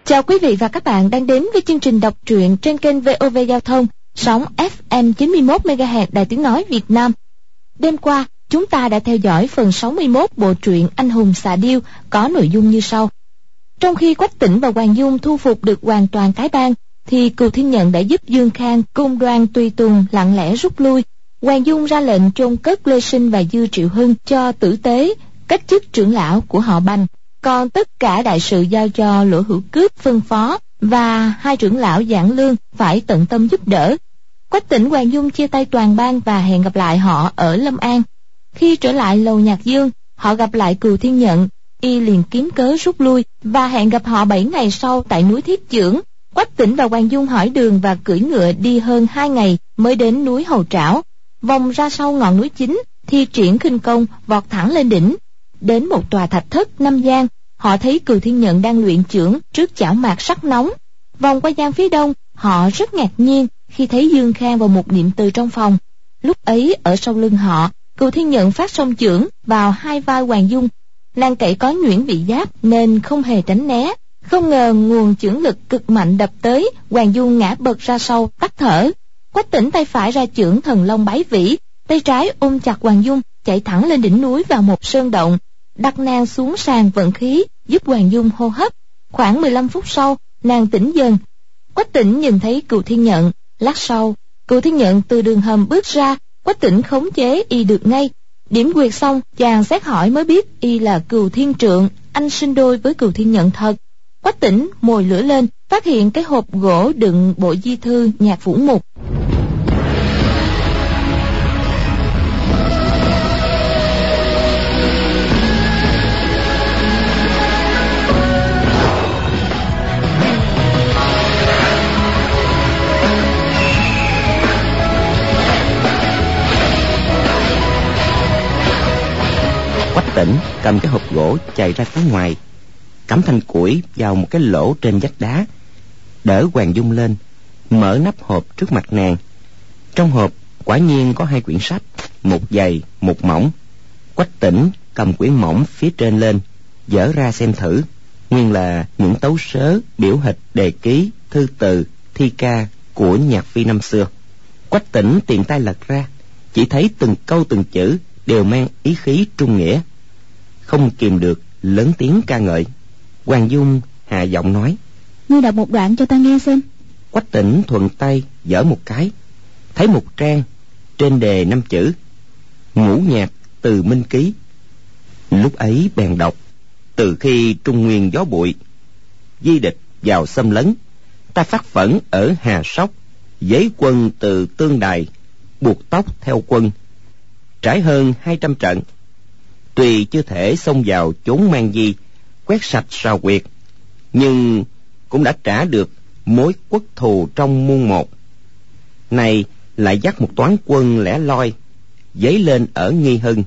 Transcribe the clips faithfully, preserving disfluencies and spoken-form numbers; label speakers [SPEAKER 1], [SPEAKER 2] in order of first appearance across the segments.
[SPEAKER 1] Chào quý vị và các bạn đang đến với chương trình đọc truyện trên kênh vê o vê Giao thông, sóng ép em chín mươi mốt mê ga héc Đài Tiếng Nói Việt Nam. Đêm qua, chúng ta đã theo dõi phần sáu mươi mốt bộ truyện Anh Hùng Xạ Điêu có nội dung như sau. Trong khi Quách Tĩnh và Hoàng Dung thu phục được hoàn toàn cái bang, thì Cừu Thiên Nhận đã giúp Dương Khang cùng đoàn tùy tùng lặng lẽ rút lui. Hoàng Dung ra lệnh chôn cất Lê Sinh và Dư Triệu Hưng cho tử tế, cách chức trưởng lão của họ Bành. Còn tất cả đại sự giao cho Lỗ Hữu Cướp phân phó, và hai trưởng lão Giảng Lương phải tận tâm giúp đỡ. Quách Tĩnh, Hoàng Dung chia tay toàn bang và hẹn gặp lại họ ở Lâm An. Khi trở lại lầu Nhạc Dương, họ gặp lại Cừu Thiên Nhận, y liền kiếm cớ rút lui và hẹn gặp họ bảy ngày sau tại núi Thiết Chưởng. Quách Tĩnh và Hoàng Dung hỏi đường và cưỡi ngựa đi hơn hai ngày mới đến núi Hầu Trảo. Vòng ra sau ngọn núi chính, thi triển khinh công vọt thẳng lên đỉnh. Đến một tòa thạch thất năm gian, họ thấy Cừu Thiên Nhận đang luyện chưởng trước chảo mạc sắc nóng. Vòng qua gian phía đông, họ rất ngạc nhiên khi thấy Dương Khang và một niệm từ trong phòng. Lúc ấy ở sau lưng họ, Cừu Thiên Nhận phát song chưởng vào hai vai Hoàng Dung. Nàng cậy có nhuyễn vị giáp nên không hề tránh né. Không ngờ nguồn chưởng lực cực mạnh đập tới, Hoàng Dung ngã bật ra sau tắt thở. Quách Tĩnh tay phải ra chưởng Thần Long Bái Vĩ, tay trái ôm chặt Hoàng Dung, chạy thẳng lên đỉnh núi vào một sơn động, đặt nàng xuống sàn vận khí, giúp Hoàng Dung hô hấp. Khoảng mười lăm phút sau, nàng tỉnh dần. Quách Tĩnh nhìn thấy Cừu Thiên Nhận. Lát sau, Cừu Thiên Nhận từ đường hầm bước ra. Quách Tĩnh khống chế y được ngay. Điểm quyệt xong, chàng xét hỏi mới biết y là Cừu Thiên Trượng, anh sinh đôi với Cừu Thiên Nhận thật. Quách Tĩnh mồi lửa lên, phát hiện cái hộp gỗ đựng bộ di thư Nhạc Vũ Mục.
[SPEAKER 2] Quách Tĩnh cầm cái hộp gỗ chạy ra phía ngoài, cắm thanh củi vào một cái lỗ trên vách đá, đỡ Hoàng Dung lên, mở nắp hộp trước mặt nàng. Trong hộp quả nhiên có hai quyển sách, một dày một mỏng. Quách Tĩnh cầm quyển mỏng phía trên lên, dở ra xem thử. Nguyên là những tấu sớ, biểu hịch, đề ký, thư từ, thi ca của nhạc phi năm xưa. Quách Tĩnh tiện tay lật ra, chỉ thấy từng câu từng chữ đều mang ý khí trung nghĩa, không kìm được lớn tiếng ca ngợi. Hoàng Dung hạ giọng nói:
[SPEAKER 1] "Ngươi đọc một đoạn cho ta nghe xem."
[SPEAKER 2] Quách Tĩnh thuận tay dở một cái, thấy một trang trên đề năm chữ: Ngũ nhạc từ Minh Ký. Lúc ấy bèn đọc: từ khi Trung Nguyên gió bụi, di địch vào xâm lấn, ta phát phẫn ở Hà Sóc, giấy quân từ Tương Đài, buộc tóc theo quân, trải hơn hai trăm trận. Tuy chưa thể xông vào chốn Mang Di, quét sạch sào quyệt, nhưng cũng đã trả được mối quốc thù trong muôn một. Này lại dắt một toán quân lẻ loi dấy lên ở Nghi Hưng.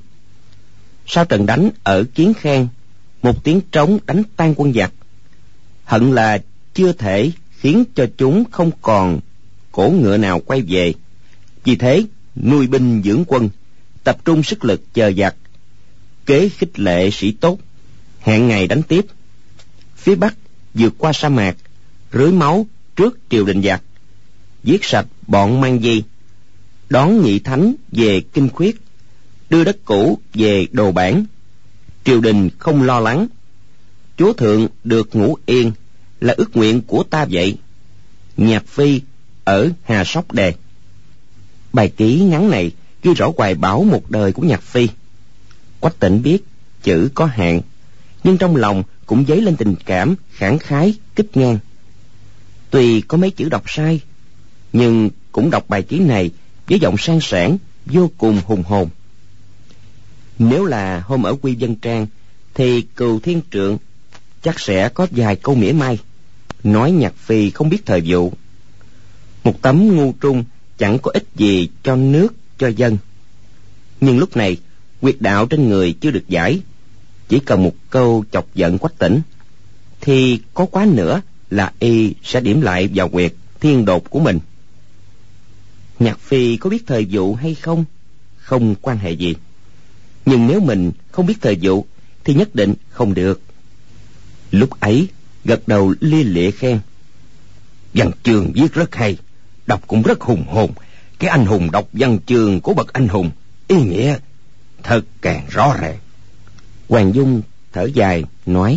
[SPEAKER 2] Sau trận đánh ở Kiến Khang, một tiếng trống đánh tan quân giặc. Hận là chưa thể khiến cho chúng không còn cổ ngựa nào quay về. Vì thế nuôi binh dưỡng quân, tập trung sức lực chờ giặc, kế khích lệ sĩ tốt, hẹn ngày đánh tiếp. Phía Bắc vượt qua sa mạc, rưới máu trước triều đình giặc, giết sạch bọn Mang Di, đón Nhị Thánh về Kinh Khuyết, đưa đất cũ về Đồ Bản. Triều đình không lo lắng, chúa thượng được ngủ yên là ước nguyện của ta vậy. Nhạc phi ở Hà Sóc đề. Bài ký ngắn này ghi rõ hoài bão một đời của Nhạc phi. Quách Tĩnh biết chữ có hạn, nhưng trong lòng cũng dấy lên tình cảm khẳng khái kích ngang. Tuy có mấy chữ đọc sai, nhưng cũng đọc bài ký này với giọng sang sảng vô cùng hùng hồn. Nếu là hôm ở Quy Vân Trang thì Cừu Thiên Trượng chắc sẽ có vài câu mỉa mai, nói Nhạc phi không biết thời vụ, một tấm ngu trung chẳng có ích gì cho nước cho dân. Nhưng lúc này quyệt đạo trên người chưa được giải, chỉ cần một câu chọc giận Quách Tĩnh thì có quá nữa là y sẽ điểm lại vào quyệt thiên đột của mình. Nhạc phi có biết thời vụ hay không không quan hệ gì, nhưng nếu mình không biết thời vụ thì nhất định không được. Lúc ấy gật đầu lia lịa khen. Văn chương viết rất hay, đọc cũng rất hùng hồn. Cái anh hùng đọc văn chương của bậc anh hùng, ý nghĩa thật càng rõ ràng. Hoàng Dung thở dài nói: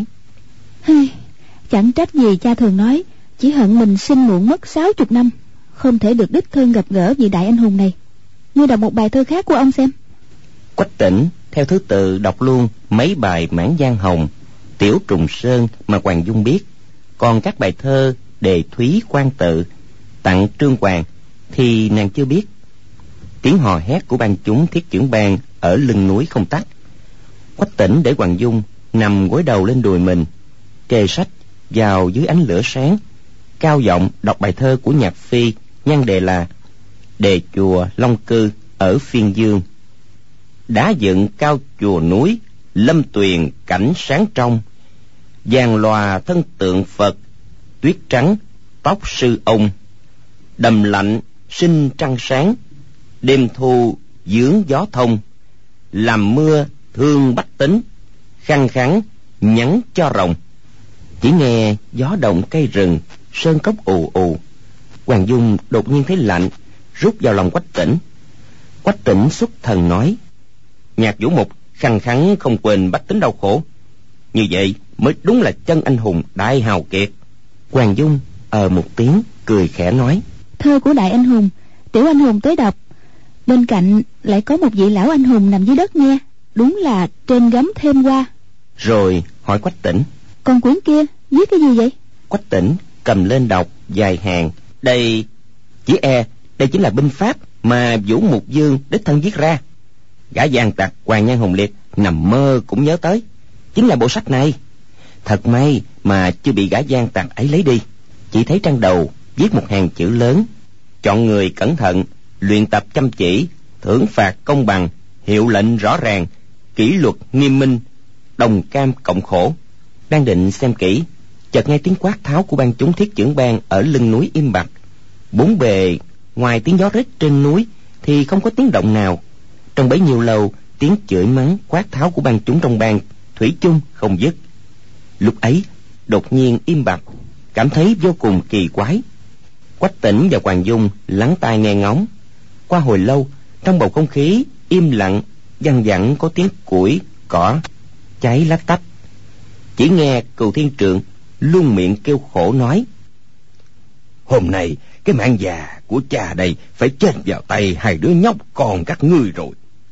[SPEAKER 3] Chẳng trách gì cha thường nói, chỉ hận mình sinh muộn mất sáu chục năm, không thể được đích thân gặp gỡ vị đại anh hùng này. Ngươi đọc một bài thơ khác của ông xem.
[SPEAKER 2] Quách Tỉnh theo thứ tự đọc luôn mấy bài Mãn Giang Hồng, Tiểu Trùng Sơn mà Hoàng Dung biết. Còn các bài thơ Đề Thúy Quan Tự, Tặng Trương Hoàng thì nàng chưa biết. Tiếng hò hét của ban chúng thiết chưởng bang ở lưng núi không tắt. Quách Tỉnh để Hoàng Dung nằm gối đầu lên đùi mình, kề sách vào dưới ánh lửa sáng, cao giọng đọc bài thơ của Nhạc Phi, nhan đề là Đề chùa Long Cư ở Phiên Dương. Đá dựng cao chùa núi, lâm tuyền cảnh sáng trong, vàng lòa thân tượng Phật, tuyết trắng tóc sư ông. Đầm lạnh sinh trăng sáng, đêm thu dưỡng gió thông. Làm mưa thương bách tính, khăng khắng nhắn cho rồng. Chỉ nghe gió động cây rừng, sơn cốc ù ù. Hoàng Dung đột nhiên thấy lạnh, rút vào lòng Quách Tỉnh. Quách Tỉnh xuất thần nói: Nhạc Vũ Mục khăng khắng không quên bách tính đau khổ, như vậy mới đúng là chân anh hùng đại hào kiệt. Hoàng Dung ờ một tiếng, cười khẽ nói:
[SPEAKER 3] Thơ của đại anh hùng, tiểu anh hùng tới đọc. Bên cạnh lại có một vị lão anh hùng nằm dưới đất nghe, đúng là trên gấm thêm hoa.
[SPEAKER 2] Rồi hỏi Quách Tỉnh:
[SPEAKER 3] Còn quyển kia viết cái gì vậy?
[SPEAKER 2] Quách Tỉnh cầm lên đọc vài hàng. Đây chỉ e đây chính là binh pháp mà Vũ Mục Dương đích thân viết ra. Gã giang tặc Hoàng Nhan Hồng Liệt nằm mơ cũng nhớ tới, chính là bộ sách này. Thật may mà chưa bị gã giang tặc ấy lấy đi. Chỉ thấy trang đầu viết một hàng chữ lớn: Chọn người cẩn thận, luyện tập chăm chỉ, thưởng phạt công bằng, hiệu lệnh rõ ràng, kỷ luật nghiêm minh, đồng cam cộng khổ. Đang định xem kỹ, chợt nghe tiếng quát tháo của ban chúng thiết chưởng bang ở lưng núi im bặt. Bốn bề ngoài tiếng gió rít trên núi thì không có tiếng động nào. Trong bấy nhiêu lâu, tiếng chửi mắng quát tháo của ban chúng trong bang thủy chung không dứt. Lúc ấy đột nhiên im bặt, cảm thấy vô cùng kỳ quái. Quách Tỉnh và Hoàng Dung lắng tai nghe ngóng. Qua hồi lâu, trong bầu không khí im lặng văng vẳng có tiếng củi cỏ cháy lách tách. Chỉ nghe Cừu Thiên Trượng luôn miệng kêu khổ nói: Hôm nay cái mạng già của cha đây phải chết vào tay hai đứa nhóc con các ngươi rồi.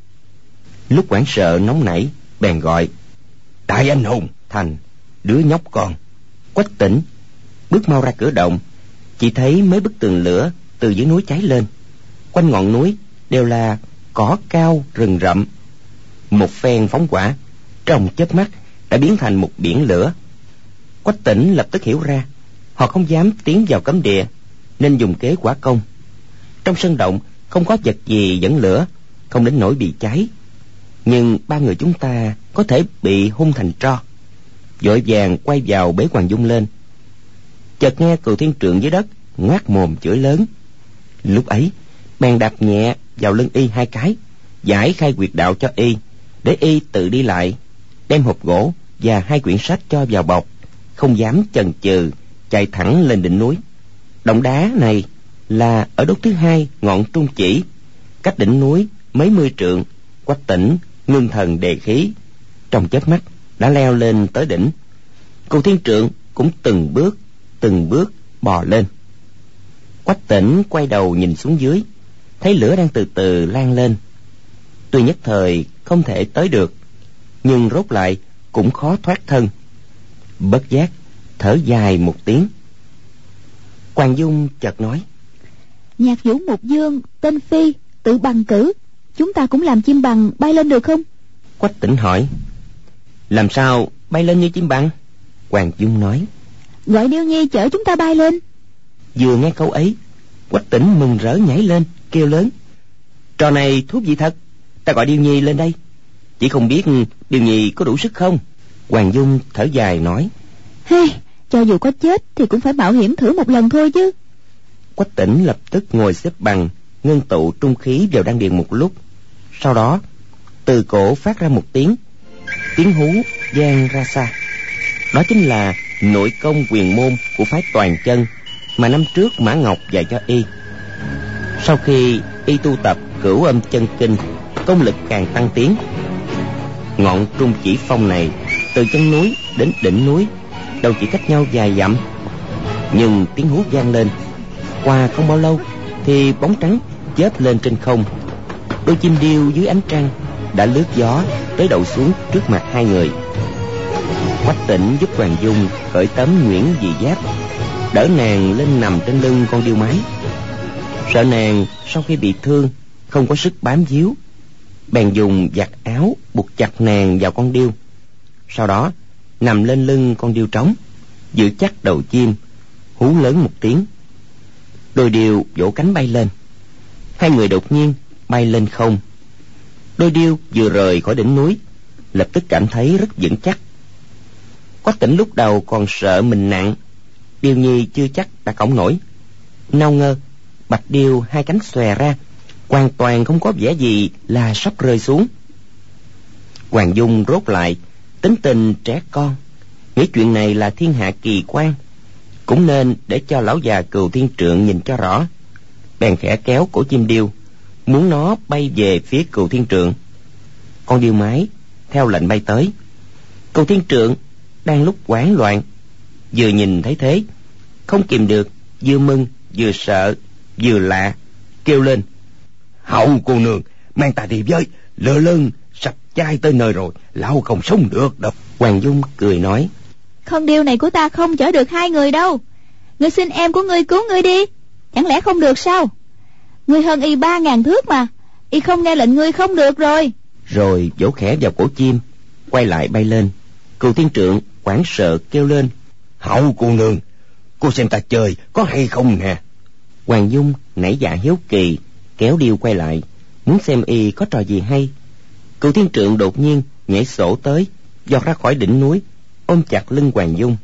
[SPEAKER 2] Lúc hoảng sợ nóng nảy, bèn gọi: Đại anh hùng thành đứa nhóc con. Quách Tỉnh bước mau ra cửa động, chỉ thấy mấy bức tường lửa từ dưới núi cháy lên. Quanh ngọn núi đều là cỏ cao rừng rậm. Một phen phóng hỏa, trong chớp mắt đã biến thành một biển lửa. Quách Tỉnh lập tức hiểu ra, họ không dám tiến vào cấm địa nên dùng kế quả công. Trong sân động không có vật gì dẫn lửa, không đến nỗi bị cháy, nhưng ba người chúng ta có thể bị hun thành tro. Vội vàng quay vào bế Hoàng Dung lên. Chợt nghe Cừu Thiên Trượng dưới đất ngoác mồm chửi lớn. Lúc ấy bèn đạp nhẹ vào lưng y hai cái, giải khai quyệt đạo cho y, để y tự đi lại, đem hộp gỗ và hai quyển sách cho vào bọc, không dám chần chừ chạy thẳng lên đỉnh núi. Động đá này là ở đốt thứ hai ngọn Trung Chỉ, cách đỉnh núi mấy mươi trượng. Quách Tỉnh ngưng thần đề khí, trong chớp mắt đã leo lên tới đỉnh. Cừu Thiên Trượng cũng từng bước từng bước bò lên. Quách Tỉnh quay đầu nhìn xuống dưới, thấy lửa đang từ từ lan lên. Tuy nhất thời không thể tới được, nhưng rốt lại cũng khó thoát thân. Bất giác thở dài một tiếng. Hoàng Dung chợt nói:
[SPEAKER 3] Nhạc Vũ Mục Dương tên Phi tự bằng cử, chúng ta cũng làm chim bằng bay lên được không?
[SPEAKER 2] Quách Tỉnh hỏi: Làm sao bay lên như chim bằng? Hoàng Dung nói:
[SPEAKER 3] Gọi Điêu Nhi chở chúng ta bay lên.
[SPEAKER 2] Vừa nghe câu ấy, Quách Tỉnh mừng rỡ nhảy lên kêu lớn: Trò này thú vị thật, ta gọi Điêu Nhi lên đây. Chỉ không biết Điêu Nhi có đủ sức không? Hoàng Dung thở dài nói:
[SPEAKER 3] Hey, cho dù có chết thì cũng phải mạo hiểm thử một lần thôi chứ.
[SPEAKER 2] Quách Tỉnh lập tức ngồi xếp bằng, ngưng tụ trung khí vào đan điền một lúc. Sau đó từ cổ phát ra một tiếng tiếng hú vang ra xa. Đó chính là nội công quyền môn của phái Toàn Chân mà năm trước Mã Ngọc dạy cho y. Sau khi y tu tập Cửu Âm Chân Kinh, công lực càng tăng tiến. Ngọn Trung Chỉ Phong này từ chân núi đến đỉnh núi đâu chỉ cách nhau vài dặm, nhưng tiếng hú vang lên. Qua không bao lâu thì bóng trắng chớp lên trên không. Đôi chim điêu dưới ánh trăng đã lướt gió tới đậu xuống trước mặt hai người. Quách Tĩnh giúp Hoàng Dung cởi tấm nhuyễn dị giáp, đỡ nàng lên nằm trên lưng con điêu mái. Sợ nàng sau khi bị thương không có sức bám víu, bèn dùng giặt áo buộc chặt nàng vào con điêu. Sau đó nằm lên lưng con điêu trống, giữ chắc đầu chim, hú lớn một tiếng. Đôi điêu vỗ cánh bay lên. Hai người đột nhiên bay lên không. Đôi điêu vừa rời khỏi đỉnh núi, lập tức cảm thấy rất vững chắc. Quách Tĩnh lúc đầu còn sợ mình nặng, điêu nhi chưa chắc đã cõng nổi. Nào ngờ bạch điêu hai cánh xòe ra, hoàn toàn không có vẻ gì là sắp rơi xuống. Hoàng Dung rốt lại tính tình trẻ con, nghĩ chuyện này là thiên hạ kỳ quan, cũng nên để cho lão già Cừu Thiên Trượng nhìn cho rõ. Bèn khẽ kéo cổ chim điêu, muốn nó bay về phía Cừu Thiên Trượng. Con điêu mái theo lệnh bay tới. Cừu Thiên Trượng đang lúc hoảng loạn, vừa nhìn thấy thế, không kìm được, vừa mừng vừa sợ vừa lạ, kêu lên: Hậu cô nương, mang ta đi với, lơ lưng sập chai tới nơi rồi, lão không sống được đâu. Hoàng Dung cười nói:
[SPEAKER 3] Con điêu này của ta không chở được hai người đâu. Ngươi xin em của ngươi cứu ngươi đi, chẳng lẽ không được sao? Ngươi hơn y ba ngàn thước mà, y không nghe lệnh ngươi không được rồi.
[SPEAKER 2] Rồi vỗ khẽ vào cổ chim, quay lại bay lên. Cừu Thiên Trượng hoảng sợ kêu lên: Hậu cô nương, cô xem ta chơi có hay không nè. Hoàng Dung nảy dạ hiếu kỳ, kéo điêu quay lại, muốn xem y có trò gì hay. Cừu Thiên Trượng đột nhiên nhảy sổ tới, giọt ra khỏi đỉnh núi, ôm chặt lưng Hoàng Dung.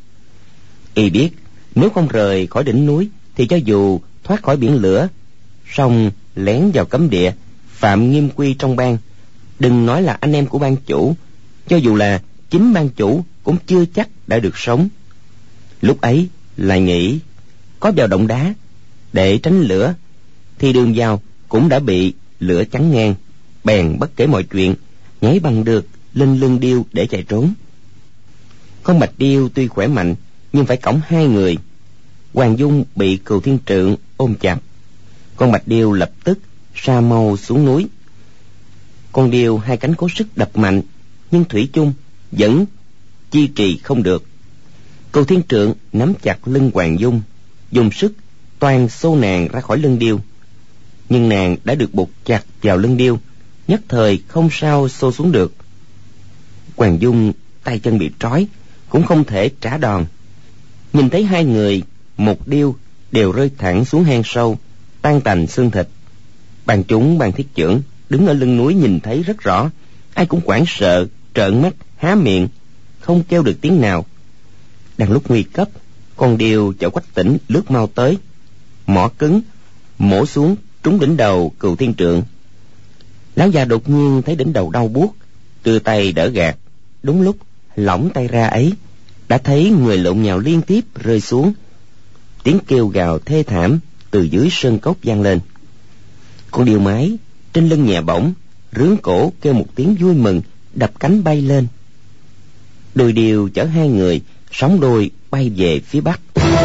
[SPEAKER 2] Y biết nếu không rời khỏi đỉnh núi thì cho dù thoát khỏi biển lửa, song lén vào cấm địa, phạm nghiêm quy trong bang, đừng nói là anh em của bang chủ, cho dù là chính bang chủ cũng chưa chắc đã được sống. Lúc ấy lại nghĩ có vào động đá để tránh lửa thì đường vào cũng đã bị lửa chắn ngang, bèn bất kể mọi chuyện, nhảy bằng được lên lưng điêu để chạy trốn. Con bạch điêu tuy khỏe mạnh nhưng phải cõng hai người. Hoàng Dung bị Cừu Thiên Trượng ôm chặt, con bạch điêu lập tức sa mau xuống núi. Con điêu hai cánh cố sức đập mạnh, nhưng thủy chung vẫn chi trì không được. Cừu Thiên Trượng nắm chặt lưng Hoàng Dung, dùng sức toan xô nàng ra khỏi lưng điêu, nhưng nàng đã được buộc chặt vào lưng điêu, nhất thời không sao xô xuống được. Hoàng Dung tay chân bị trói, cũng không thể trả đòn. Nhìn thấy hai người một điêu đều rơi thẳng xuống hang sâu, tan tành xương thịt. Bàn chúng bàn thiết chưởng đứng ở lưng núi nhìn thấy rất rõ, ai cũng hoảng sợ, trợn mắt há miệng, không kêu được tiếng nào. Đang lúc nguy cấp, con điêu chở Quách Tĩnh lướt mau tới, mỏ cứng mổ xuống trúng đỉnh đầu Cừu Thiên Trượng. Lão già đột nhiên thấy đỉnh đầu đau buốt, đưa tay đỡ gạt. Đúng lúc lỏng tay ra ấy, đã thấy người lộn nhào liên tiếp rơi xuống. Tiếng kêu gào thê thảm từ dưới sơn cốc vang lên. Con điêu mái trên lưng nhẹ bổng, rướn cổ kêu một tiếng vui mừng, đập cánh bay lên. Đôi điêu chở hai người sóng đôi bay về phía bắc.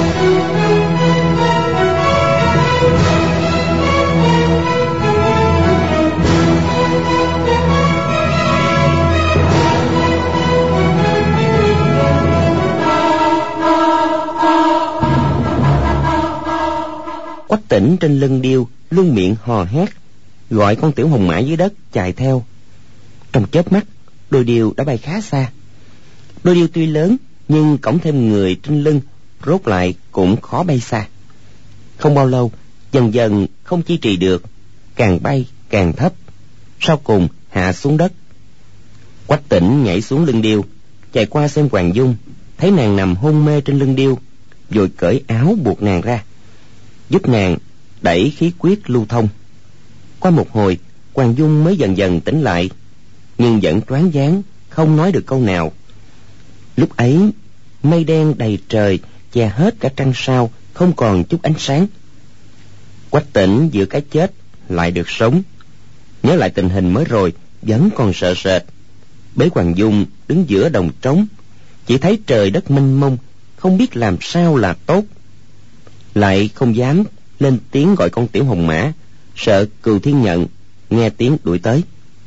[SPEAKER 2] Quách Tĩnh trên lưng điêu luôn miệng hò hét, gọi con tiểu hồng mã dưới đất chạy theo. Trong chớp mắt, đôi điêu đã bay khá xa. Đôi điêu tuy lớn nhưng cõng thêm người trên lưng, rốt lại cũng khó bay xa. Không bao lâu, dần dần không chi trì được, càng bay càng thấp, sau cùng hạ xuống đất. Quách Tĩnh nhảy xuống lưng điêu, chạy qua xem Hoàng Dung, thấy nàng nằm hôn mê trên lưng điêu, vội cởi áo buộc nàng ra, giúp nàng đẩy khí huyết lưu thông. Qua một hồi, Hoàng Dung mới dần dần tỉnh lại, nhưng vẫn choáng váng không nói được câu nào. Lúc ấy mây đen đầy trời che hết cả trăng sao, không còn chút ánh sáng. Quách Tỉnh giữa cái chết lại được sống, nhớ lại tình hình mới rồi vẫn còn sợ sệt. Bế Hoàng Dung đứng giữa đồng trống, chỉ thấy trời đất mênh mông, không biết làm sao là tốt, lại không dám lên tiếng gọi con Tiểu Hồng Mã, sợ Cừu Thiên Nhận nghe tiếng đuổi tới.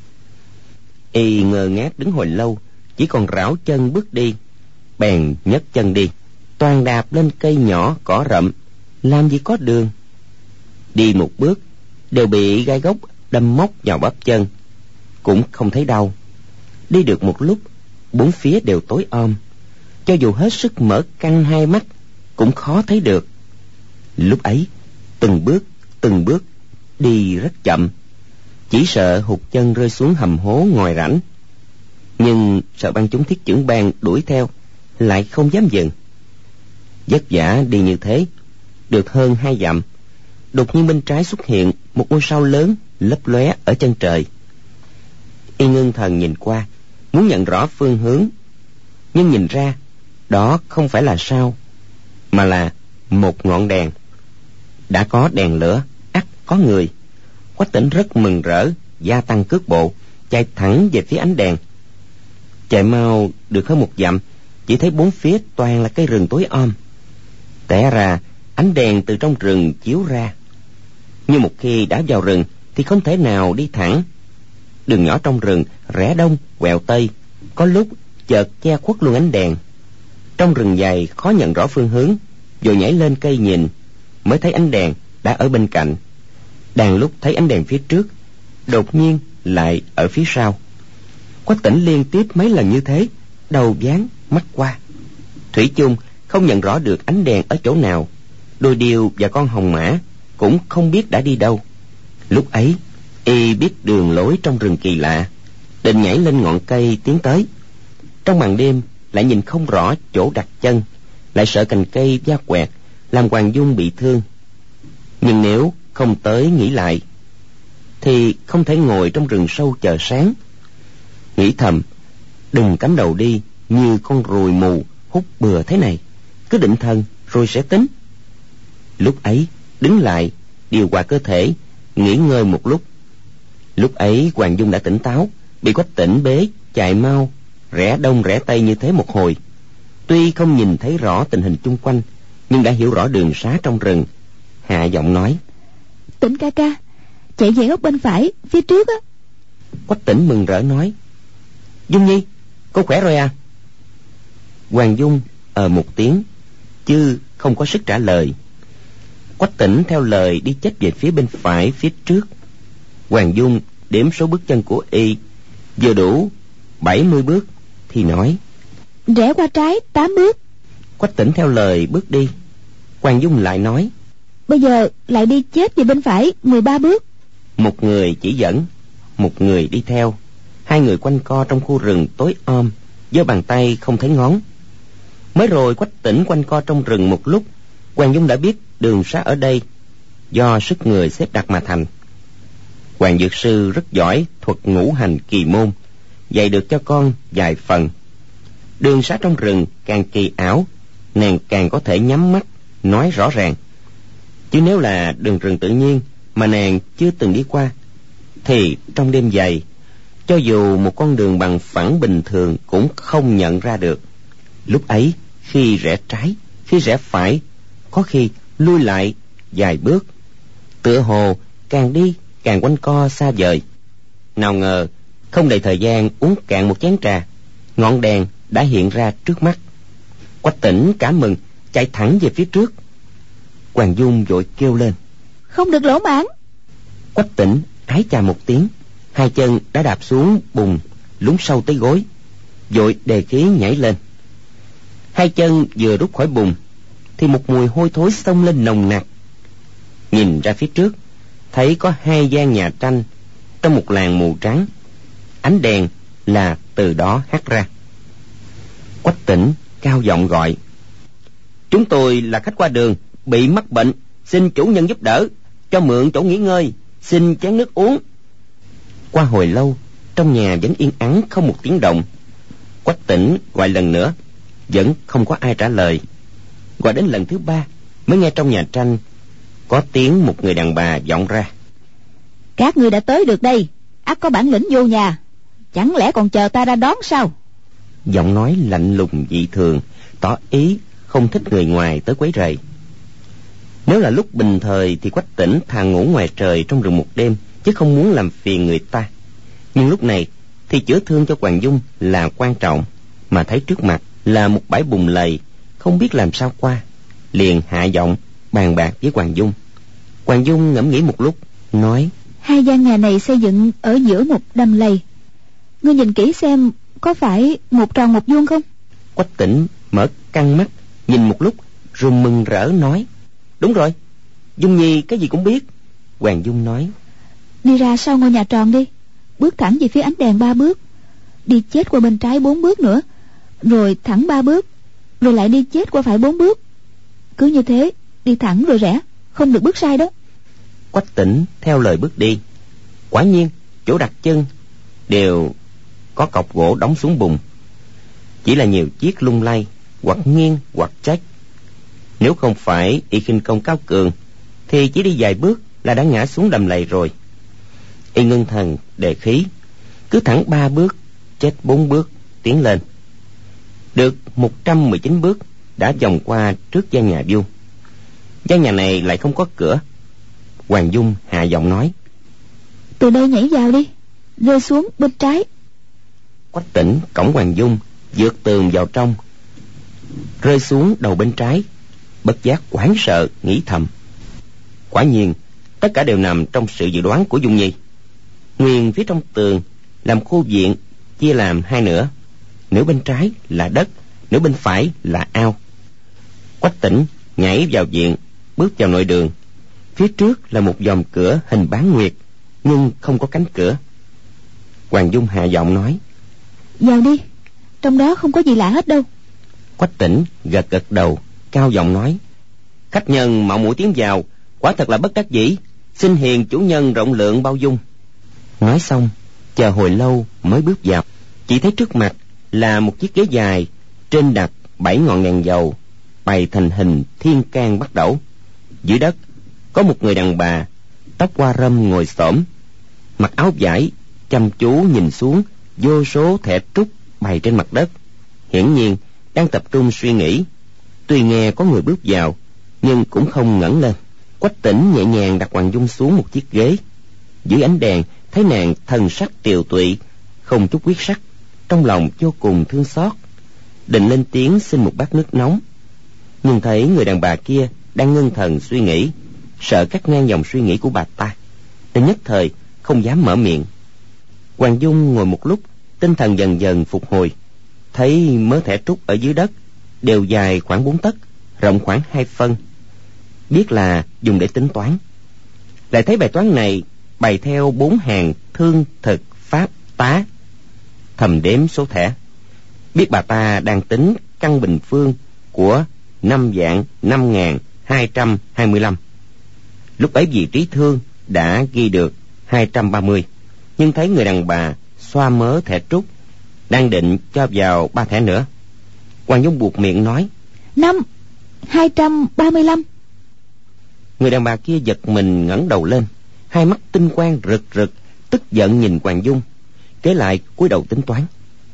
[SPEAKER 2] Y ngơ ngác đứng hồi lâu, chỉ còn rảo chân bước đi. Bèn nhấc chân đi, toàn đạp lên cây nhỏ cỏ rậm, làm gì có đường. Đi một bước đều bị gai gốc đâm móc vào bắp chân, cũng không thấy đau. Đi được một lúc, bốn phía đều tối om, cho dù hết sức mở căng hai mắt cũng khó thấy được. Lúc ấy từng bước từng bước đi rất chậm, chỉ sợ hụt chân rơi xuống hầm hố ngoài rãnh. Nhưng sợ bang chúng Thiết Chưởng Bang đuổi theo, lại không dám dừng. Vất vả đi như thế được hơn hai dặm, đột nhiên bên trái xuất hiện một ngôi sao lớn lấp lóe ở chân trời. Y ngưng thần nhìn qua, muốn nhận rõ phương hướng, nhưng nhìn ra đó không phải là sao, mà là một ngọn đèn. Đã có đèn lửa, ắt có người. Quách Tỉnh rất mừng rỡ, gia tăng cước bộ, chạy thẳng về phía ánh đèn. Chạy mau được hơn một dặm, chỉ thấy bốn phía toàn là cây rừng tối om. Té ra ánh đèn từ trong rừng chiếu ra, nhưng một khi đã vào rừng thì không thể nào đi thẳng. Đường nhỏ trong rừng rẽ đông quẹo tây, có lúc chợt che khuất luôn ánh đèn. Trong rừng dày khó nhận rõ phương hướng, rồi nhảy lên cây nhìn, mới thấy ánh đèn đã ở bên cạnh. Đang lúc thấy ánh đèn phía trước, đột nhiên lại ở phía sau. Quách Tỉnh liên tiếp mấy lần như thế, đầu váng mắt qua, thủy chung không nhận rõ được ánh đèn ở chỗ nào. Đôi điêu và con hồng mã cũng không biết đã đi đâu. Lúc ấy y biết đường lối trong rừng kỳ lạ, định nhảy lên ngọn cây tiến tới. Trong màn đêm lại nhìn không rõ chỗ đặt chân, lại sợ cành cây va quẹt làm Hoàng Dung bị thương. Nhưng nếu không tới nghĩ lại thì không thể ngồi trong rừng sâu chờ sáng. Nghĩ thầm, đừng cắm đầu đi như con ruồi mù hút bừa thế này, cứ định thần rồi sẽ tính. Lúc ấy đứng lại, điều hòa cơ thể, nghỉ ngơi một lúc. Lúc ấy Hoàng Dung đã tỉnh táo, bị Quách Tỉnh bế chạy mau rẽ đông rẽ tây như thế một hồi. Tuy không nhìn thấy rõ tình hình chung quanh, nhưng đã hiểu rõ đường xá trong rừng. Hạ giọng nói:
[SPEAKER 3] Tỉnh ca ca, chạy về góc bên phải phía trước á.
[SPEAKER 2] Quách Tỉnh mừng rỡ nói: Dung Nhi, cô khỏe rồi à? Hoàng Dung ờ một tiếng, chứ không có sức trả lời. Quách Tỉnh theo lời đi chếch về phía bên phải phía trước. Hoàng Dung đếm số bước chân của y, vừa đủ bảy mươi bước thì nói:
[SPEAKER 3] Rẽ qua trái tám bước.
[SPEAKER 2] Quách Tỉnh theo lời bước đi. Hoàng Dung lại nói:
[SPEAKER 3] Bây giờ lại đi chết về bên phải mười ba bước.
[SPEAKER 2] Một người chỉ dẫn, một người đi theo. Hai người quanh co trong khu rừng tối om, giơ bàn tay không thấy ngón. Mới rồi Quách Tỉnh quanh co trong rừng một lúc, Hoàng Dung đã biết đường xá ở đây do sức người xếp đặt mà thành. Hoàng Dược Sư rất giỏi thuật ngũ hành kỳ môn, dạy được cho con vài phần. Đường xá trong rừng càng kỳ ảo, nàng càng có thể nhắm mắt nói rõ ràng. Chứ nếu là đường rừng tự nhiên mà nàng chưa từng đi qua, thì trong đêm dày, cho dù một con đường bằng phẳng bình thường cũng không nhận ra được. Lúc ấy khi rẽ trái, khi rẽ phải, có khi lui lại vài bước, tựa hồ càng đi càng quanh co xa vời. Nào ngờ không đầy thời gian uống cạn một chén trà, ngọn đèn đã hiện ra trước mắt. Quách Tỉnh cảm mừng chạy thẳng về phía trước. Hoàng Dung vội kêu lên:
[SPEAKER 3] Không được lỗ mãng.
[SPEAKER 2] Quách Tỉnh ái chà một tiếng, hai chân đã đạp xuống bùn lún sâu tới gối, vội đề khí nhảy lên. Hai chân vừa rút khỏi bùn thì một mùi hôi thối xông lên nồng nặc. Nhìn ra phía trước, thấy có hai gian nhà tranh trong một làng mù trắng, ánh đèn là từ đó hắt ra. Quách Tỉnh cao giọng gọi: Chúng tôi là khách qua đường, bị mắc bệnh, xin chủ nhân giúp đỡ, cho mượn chỗ nghỉ ngơi, xin chén nước uống. Qua hồi lâu, trong nhà vẫn yên ắng không một tiếng động. Quách Tỉnh gọi lần nữa: vẫn không có ai trả lời. Gọi đến lần thứ ba mới nghe trong nhà tranh có tiếng một người đàn bà vọng ra.
[SPEAKER 3] Các ngươi đã tới được đây, ắt có bản lĩnh vô nhà, chẳng lẽ còn chờ ta ra đón sao?
[SPEAKER 2] Giọng nói lạnh lùng dị thường, tỏ ý không thích người ngoài tới quấy rầy. Nếu là lúc bình thời thì Quách Tĩnh thà ngủ ngoài trời trong rừng một đêm, chứ không muốn làm phiền người ta. Nhưng lúc này thì chữa thương cho Hoàng Dung là quan trọng, mà thấy trước mặt là một bãi bùn lầy, không biết làm sao qua, liền hạ giọng bàn bạc với Hoàng Dung. Hoàng Dung ngẫm nghĩ một lúc, nói:
[SPEAKER 3] Hai gian nhà này xây dựng ở giữa một đầm lầy, ngươi nhìn kỹ xem có phải một tròn một vuông không?
[SPEAKER 2] Quách Tĩnh mở căng mắt nhìn một lúc rồi mừng rỡ nói: Đúng rồi, Dung Nhi cái gì cũng biết. Hoàng Dung nói:
[SPEAKER 3] Đi ra sau ngôi nhà tròn đi, bước thẳng về phía ánh đèn ba bước, đi chết qua bên trái bốn bước nữa, rồi thẳng ba bước, rồi lại đi chết qua phải bốn bước. Cứ như thế, đi thẳng rồi rẽ, không được bước sai đó.
[SPEAKER 2] Quách Tĩnh theo lời bước đi. Quả nhiên chỗ đặt chân đều có cọc gỗ đóng xuống bùn, chỉ là nhiều chiếc lung lay, hoặc nghiêng hoặc chách. Nếu không phải y khinh công cao cường thì chỉ đi vài bước là đã ngã xuống đầm lầy rồi. Y ngưng thần đề khí, cứ thẳng ba bước chết bốn bước tiến lên. Được một trăm mười chín bước đã vòng qua trước gian nhà vuông. Gian nhà này lại không có cửa. Hoàng Dung hạ giọng nói:
[SPEAKER 3] Từ đây nhảy vào đi, rơi xuống bên trái.
[SPEAKER 2] Quách Tĩnh cõng Hoàng Dung vượt tường vào trong, rơi xuống đầu bên trái. Bất giác hoảng sợ nghĩ thầm: Quả nhiên tất cả đều nằm trong sự dự đoán của Dung Nhi. Nguyên phía trong tường làm khu viện chia làm hai nửa, nửa bên trái là đất, nửa bên phải là ao. Quách Tĩnh nhảy vào viện, bước vào nội đường. Phía trước là một dòm cửa hình bán nguyệt, nhưng không có cánh cửa. Hoàng Dung hạ giọng nói:
[SPEAKER 3] Vào đi, trong đó không có gì lạ hết đâu.
[SPEAKER 2] Quách Tĩnh gật gật đầu, cao giọng nói: Khách nhân mạo muội tiến vào, quả thật là bất đắc dĩ, xin hiền chủ nhân rộng lượng bao dung. Nói xong chờ hồi lâu mới bước vào. Chỉ thấy trước mặt là một chiếc ghế dài, trên đặt bảy ngọn đèn dầu bày thành hình thiên can bắt đẩu. Dưới đất có một người đàn bà tóc hoa râm ngồi xổm, mặc áo vải, chăm chú nhìn xuống vô số thẻ trúc bày trên mặt đất, hiển nhiên đang tập trung suy nghĩ. Tuy nghe có người bước vào nhưng cũng không ngẩng lên. Quách Tĩnh nhẹ nhàng đặt Hoàng Dung xuống một chiếc ghế. Dưới ánh đèn thấy nàng thần sắc tiều tụy, không chút huyết sắc, trong lòng vô cùng thương xót, định lên tiếng xin một bát nước nóng. Nhưng thấy người đàn bà kia đang ngưng thần suy nghĩ, sợ cắt ngang dòng suy nghĩ của bà ta, nên nhất thời không dám mở miệng. Hoàng Dung ngồi một lúc, tinh thần dần dần phục hồi, thấy mớ thẻ trúc ở dưới đất đều dài khoảng bốn tấc, rộng khoảng hai phân, biết là dùng để tính toán. Lại thấy bài toán này bày theo bốn hàng thương thực pháp tá, thầm đếm số thẻ, biết bà ta đang tính căn bình phương của năm vạn năm ngàn hai trăm hai mươi lăm. Lúc ấy vị trí thương đã ghi được hai trăm ba mươi, nhưng thấy người đàn bà xoa mớ thẻ trúc, đang định cho vào ba thẻ nữa. Hoàng Dung buộc miệng nói:
[SPEAKER 3] Năm hai trăm ba mươi lăm.
[SPEAKER 2] Người đàn bà kia giật mình ngẩng đầu lên, hai mắt tinh quang rực rực, tức giận nhìn Hoàng Dung, kế lại cúi đầu tính toán.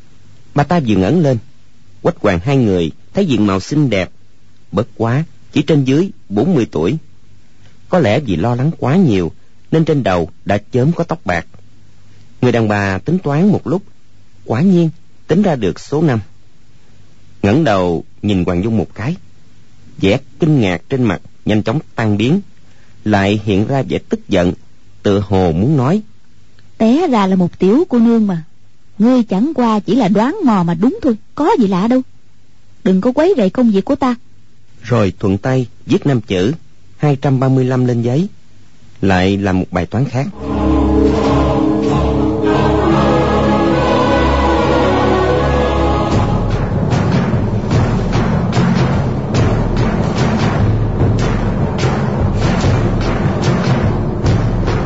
[SPEAKER 2] Bà ta vừa ngẩng lên, Quách Hoàng hai người thấy diện mạo xinh đẹp, bất quá chỉ trên dưới bốn mươi tuổi. Có lẽ vì lo lắng quá nhiều nên trên đầu đã chớm có tóc bạc. Người đàn bà tính toán một lúc, quả nhiên tính ra được số năm. Ngẩng đầu nhìn Hoàng Dung một cái, vẻ kinh ngạc trên mặt nhanh chóng tan biến, lại hiện ra vẻ tức giận, tựa hồ muốn nói:
[SPEAKER 3] Té ra là một tiểu cô nương mà, ngươi chẳng qua chỉ là đoán mò mà đúng thôi, có gì lạ đâu, đừng có quấy rầy công việc của ta.
[SPEAKER 2] Rồi thuận tay viết năm chữ hai trăm ba mươi lăm lên giấy, lại làm một bài toán khác.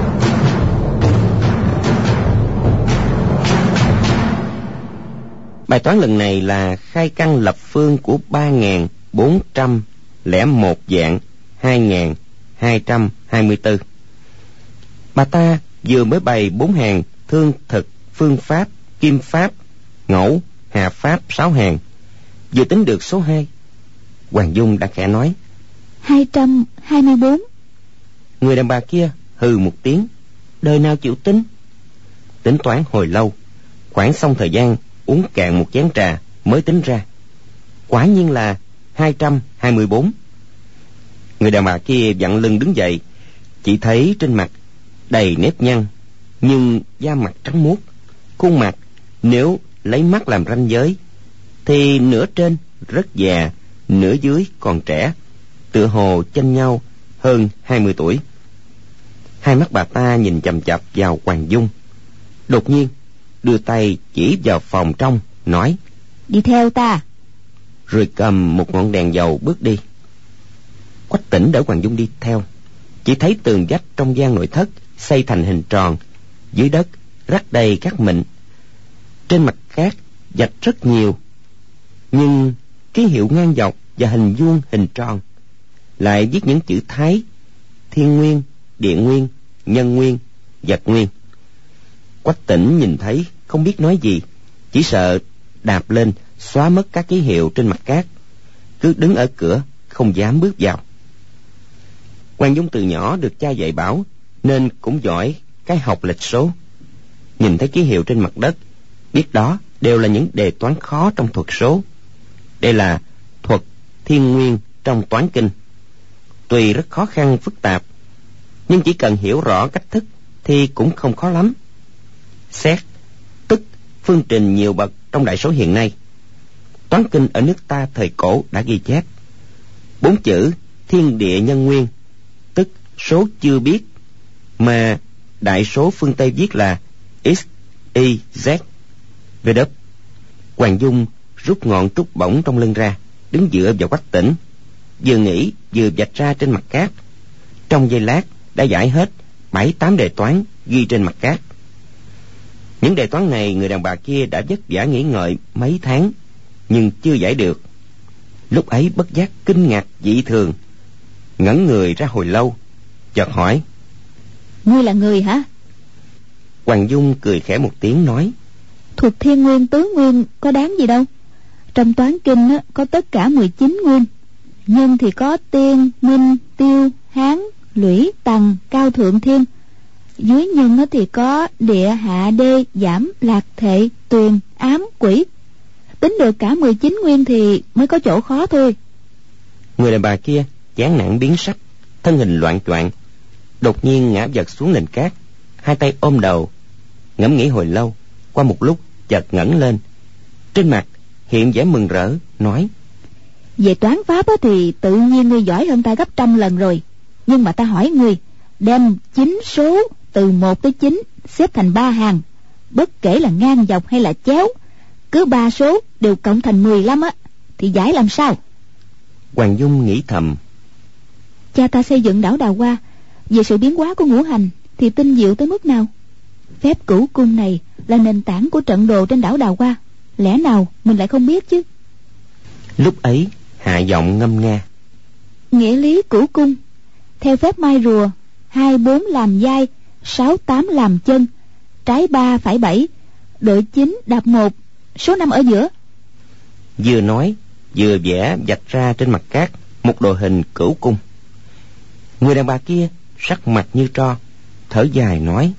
[SPEAKER 2] Bài Bài toán lần này là khai căn lập phương của ba nghìn bốn trăm lẻ một dạng hai nghìn hai trăm hai mươi tư. Bà ta vừa mới bày bốn hàng thương thực, phương pháp, kim pháp, ngẫu, hạ pháp sáu hàng, vừa tính được số hai. Hoàng Dung đã khẽ nói:
[SPEAKER 3] hai trăm hai mươi bốn.
[SPEAKER 2] Người đàn bà kia hừ một tiếng, đời nào chịu tính. Tính toán hồi lâu, khoảng xong thời gian uống cạn một chén trà mới tính ra, quả nhiên là hai trăm hai mươi bốn. Người đàn bà kia vặn lưng đứng dậy, chỉ thấy trên mặt đầy nếp nhăn, nhưng da mặt trắng muốt. Khuôn mặt nếu lấy mắt làm ranh giới thì nửa trên rất già, nửa dưới còn trẻ, tựa hồ chênh nhau hơn hai mươi tuổi. Hai mắt bà ta nhìn chằm chằm vào Hoàng Dung, đột nhiên đưa tay chỉ vào phòng trong, nói:
[SPEAKER 3] đi theo ta.
[SPEAKER 2] Rồi cầm một ngọn đèn dầu bước đi. Quách Tĩnh đỡ Hoàng Dung đi theo. Chỉ thấy tường vách trong gian nội thất xây thành hình tròn, dưới đất rắc đầy cát mịn, trên mặt cát vạch rất nhiều, nhưng ký hiệu ngang dọc và hình vuông, hình tròn lại viết những chữ Thái: Thiên Nguyên, Địa Nguyên, Nhân Nguyên, Vật Nguyên. Quách Tĩnh nhìn thấy không biết nói gì, chỉ sợ đạp lên xóa mất các ký hiệu trên mặt cát, cứ đứng ở cửa không dám bước vào. Hoàng Dung từ nhỏ được cha dạy bảo nên cũng giỏi cái học lịch số. Nhìn thấy ký hiệu trên mặt đất, biết đó đều là những đề toán khó trong thuật số. Đây là thuật thiên nguyên trong toán kinh. Tuy rất khó khăn phức tạp, nhưng chỉ cần hiểu rõ cách thức thì cũng không khó lắm. Xét tức phương trình nhiều bậc trong đại số hiện nay. Toán kinh ở nước ta thời cổ đã ghi chép bốn chữ thiên địa nhân nguyên, tức số chưa biết, mà đại số phương Tây viết là x, y, z, vw. Hoàng Dung rút ngọn trúc bổng trong lưng ra, đứng dựa vào Quách Tĩnh, vừa nghĩ vừa vạch ra trên mặt cát. Trong giây lát đã giải hết bảy tám đề toán ghi trên mặt cát. Những đề toán này người đàn bà kia đã vất vả nghĩ ngợi mấy tháng nhưng chưa giải được. Lúc ấy bất giác kinh ngạc dị thường, ngẩn người ra hồi lâu, chợt hỏi:
[SPEAKER 3] ngươi là người hả?
[SPEAKER 2] Hoàng Dung cười khẽ một tiếng nói:
[SPEAKER 3] thuật thiên nguyên tứ nguyên có đáng gì đâu. Trong toán kinh á, có tất cả mười chín nguyên. Nhân thì có tiên, minh, tiêu, hán, lũy, tần, cao, thượng, thiên. Dưới nhân á, thì có địa, hạ, đê, giảm, lạc, thệ, tuyền, ám, quỷ. Tính được cả mười chín nguyên thì mới có chỗ khó thôi.
[SPEAKER 2] Người đàn bà kia chán nản biến sắc, thân hình loạng choạng, đột nhiên ngã vật xuống nền cát, hai tay ôm đầu, ngẫm nghĩ hồi lâu. Qua một lúc chợt ngẩng lên, trên mặt hiện vẻ mừng rỡ, nói:
[SPEAKER 3] về toán pháp á, thì tự nhiên ngươi giỏi hơn ta gấp trăm lần rồi. Nhưng mà ta hỏi ngươi, đem chín số từ một tới chín xếp thành ba hàng, bất kể là ngang dọc hay là chéo, cứ ba số đều cộng thành mười lăm á, thì giải làm sao?
[SPEAKER 2] Hoàng Dung nghĩ thầm:
[SPEAKER 3] cha ta xây dựng đảo Đào Hoa về sự biến hóa của ngũ hành thì tinh diệu tới mức nào. Phép cửu cung này là nền tảng của trận đồ trên đảo Đào Hoa, lẽ nào mình lại không biết chứ?
[SPEAKER 2] Lúc ấy hạ giọng ngâm nga:
[SPEAKER 3] nghĩa lý cửu cung theo phép mai rùa, hai bốn làm vai, sáu tám làm chân, trái ba phải bảy, đội chín đạp một, số năm ở giữa.
[SPEAKER 2] Vừa nói vừa vẽ vạch ra trên mặt cát một đồ hình cửu cung. Người đàn bà kia sắc mặt như tro, thở dài nói: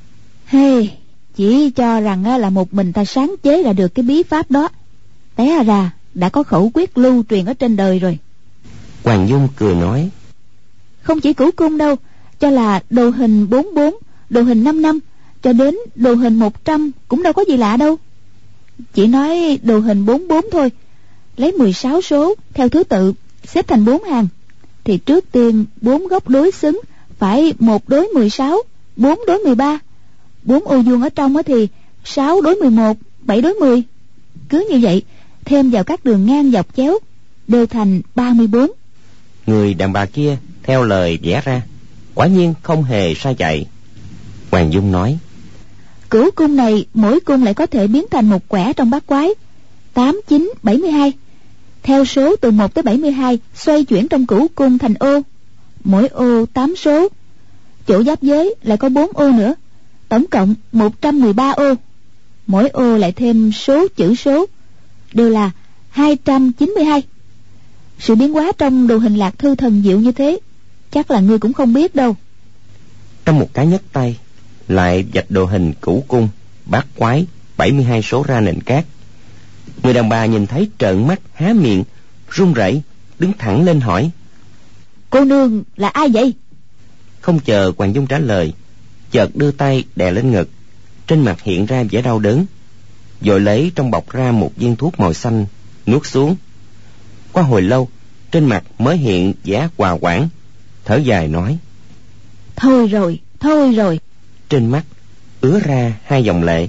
[SPEAKER 3] hey, chỉ cho rằng là một mình ta sáng chế ra được cái bí pháp đó, té ra đã có khẩu quyết lưu truyền ở trên đời rồi.
[SPEAKER 2] Hoàng Dung cười nói:
[SPEAKER 3] không chỉ cửu cung đâu, cho là đồ hình bốn bốn, đồ hình năm năm, cho đến đồ hình một trăm cũng đâu có gì lạ đâu. Chỉ nói đồ hình bốn bốn thôi, lấy mười sáu số theo thứ tự xếp thành bốn hàng, thì trước tiên bốn góc đối xứng phải một đối mười sáu, bốn đối mười ba, bốn ô vuông ở trong thì sáu đối mười một, bảy đối mười. Cứ như vậy thêm vào các đường ngang dọc chéo đều thành ba mươi bốn.
[SPEAKER 2] Người đàn bà kia theo lời vẽ ra, quả nhiên không hề sai chạy. Hoàng Dung nói:
[SPEAKER 3] cửu cung này mỗi cung lại có thể biến thành một quẻ trong bát quái, tám, chín, bảy mươi hai. Theo số từ một tới bảy mươi hai xoay chuyển trong cửu cung thành ô, mỗi ô tám số. Chỗ giáp giới lại có bốn ô nữa, tổng cộng một trăm mười ba ô. Mỗi ô lại thêm số chữ số, đều là hai trăm chín mươi hai. Sự biến hóa trong đồ hình lạc thư thần diệu như thế, chắc là ngươi cũng không biết đâu.
[SPEAKER 2] Trong một cái nhấc tay lại vạch đồ hình cửu cung bát quái bảy mươi hai số ra nền cát. Người đàn bà nhìn thấy trợn mắt há miệng run rẩy, đứng thẳng lên hỏi:
[SPEAKER 3] Cô nương là ai vậy?
[SPEAKER 2] Không chờ Hoàng Dung trả lời, chợt đưa tay đè lên ngực, trên mặt hiện ra vẻ đau đớn, vội lấy trong bọc ra một viên thuốc màu xanh nuốt xuống. Qua hồi lâu, trên mặt mới hiện vẻ hòa hoãn, thở dài nói:
[SPEAKER 3] Thôi rồi, thôi rồi.
[SPEAKER 2] Trên mắt ứa ra hai dòng lệ.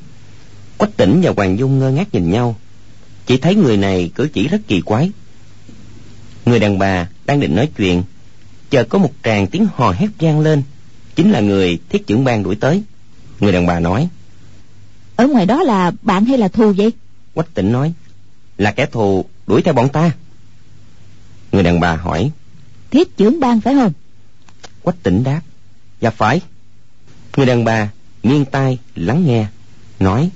[SPEAKER 2] Quách Tĩnh và Hoàng Dung ngơ ngác nhìn nhau, chỉ thấy người này cử chỉ rất kỳ quái. Người đàn bà đang định nói chuyện, chợt có một tràng tiếng hò hét vang lên, chính là người Thiết Chưởng Bang đuổi tới. Người đàn bà nói:
[SPEAKER 3] Ở ngoài đó là bạn hay là thù vậy?
[SPEAKER 2] Quách Tĩnh nói: Là kẻ thù đuổi theo bọn ta. Người đàn bà hỏi:
[SPEAKER 3] Thiết Chưởng Bang phải không?
[SPEAKER 2] Quách Tĩnh đáp: Dạ phải. Người đàn bà nghiêng tai lắng nghe, nói: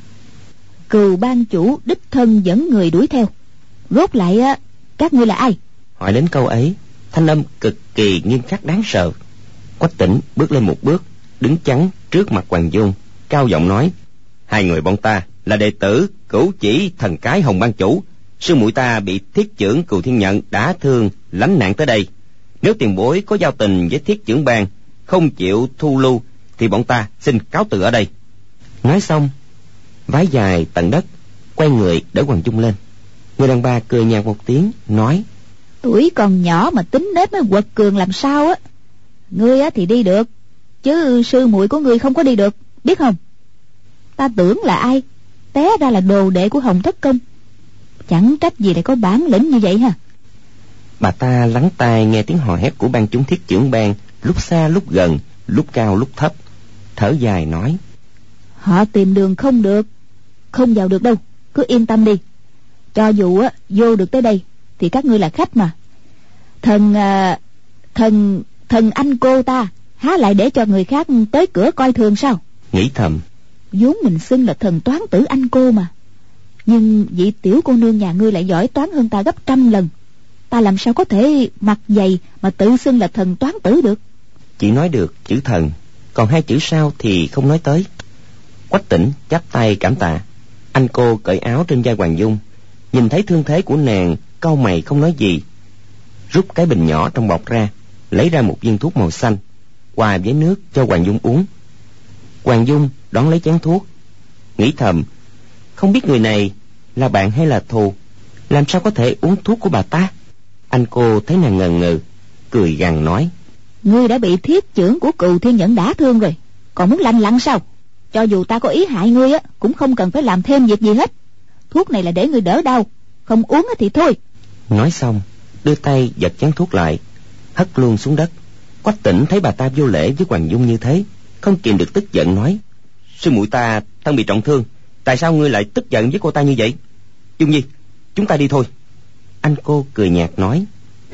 [SPEAKER 3] Cừu ban chủ đích thân dẫn người đuổi theo. Rốt lại á, các ngươi là ai?
[SPEAKER 2] Hỏi đến câu ấy, thanh âm cực kỳ nghiêm khắc đáng sợ. Quách Tĩnh bước lên một bước, đứng chắn trước mặt Hoàng Dung, cao giọng nói: Hai người bọn ta là đệ tử Cửu Chỉ Thần Cái Hồng ban chủ. Sư muội ta bị Thiết Chưởng Cừu Thiên Nhận đả thương lánh nạn tới đây. Nếu tiền bối có giao tình với Thiết Chưởng Bang, không chịu thu lưu, thì bọn ta xin cáo từ ở đây. Nói xong, vái dài tận đất, quay người đỡ Hoàng Dung lên. Người đàn bà cười nhạt một tiếng, nói:
[SPEAKER 3] Tuổi còn nhỏ mà tính nết mới quật cường làm sao á. Ngươi á thì đi được, chứ sư muội của ngươi không có đi được, biết không? Ta tưởng là ai, té ra là đồ đệ của Hồng Thất Công. Chẳng trách gì lại có bản lĩnh như vậy ha.
[SPEAKER 2] Bà ta lắng tai nghe tiếng hò hét của bang chúng Thiết Chưởng Bang, lúc xa lúc gần, lúc cao lúc thấp, thở dài nói:
[SPEAKER 3] Họ tìm đường không được, không vào được đâu, cứ yên tâm đi. Cho dù á vô được tới đây thì các ngươi là khách mà. Thần à, thần thần anh cô ta há lại để cho người khác tới cửa coi thường sao?
[SPEAKER 2] Nghĩ thầm,
[SPEAKER 3] vốn mình xưng là thần toán tử anh cô mà, nhưng vị tiểu cô nương nhà ngươi lại giỏi toán hơn ta gấp trăm lần. Ta làm sao có thể mặt dày mà tự xưng là thần toán tử được?
[SPEAKER 2] chỉ nói được chữ thần, còn hai chữ sau thì không nói tới. Quách Tĩnh chắp tay cảm tạ. Anh cô cởi áo trên vai Hoàng Dung, nhìn thấy thương thế của nàng, cau mày không nói gì, rút cái bình nhỏ trong bọc ra, lấy ra một viên thuốc màu xanh, hòa với nước cho Hoàng Dung uống. Hoàng Dung đón lấy chén thuốc, nghĩ thầm, không biết người này là bạn hay là thù, làm sao có thể uống thuốc của bà ta. Anh cô thấy nàng ngần ngừ, cười gằn nói:
[SPEAKER 3] Ngươi đã bị thiết chưởng của Cừu Thiên Nhẫn đả thương rồi, còn muốn lành lặn sao? Cho dù ta có ý hại ngươi á, cũng không cần phải làm thêm việc gì hết. Thuốc này là để ngươi đỡ đau, không uống thì thôi.
[SPEAKER 2] Nói xong, đưa tay giật chén thuốc lại, hất luôn xuống đất. Quách Tĩnh thấy bà ta vô lễ với Hoàng Dung như thế, không kìm được tức giận nói: Sư muội ta thân bị trọng thương, tại sao ngươi lại tức giận với cô ta như vậy? Dung Nhi, chúng ta đi thôi. Anh cô cười nhạt nói: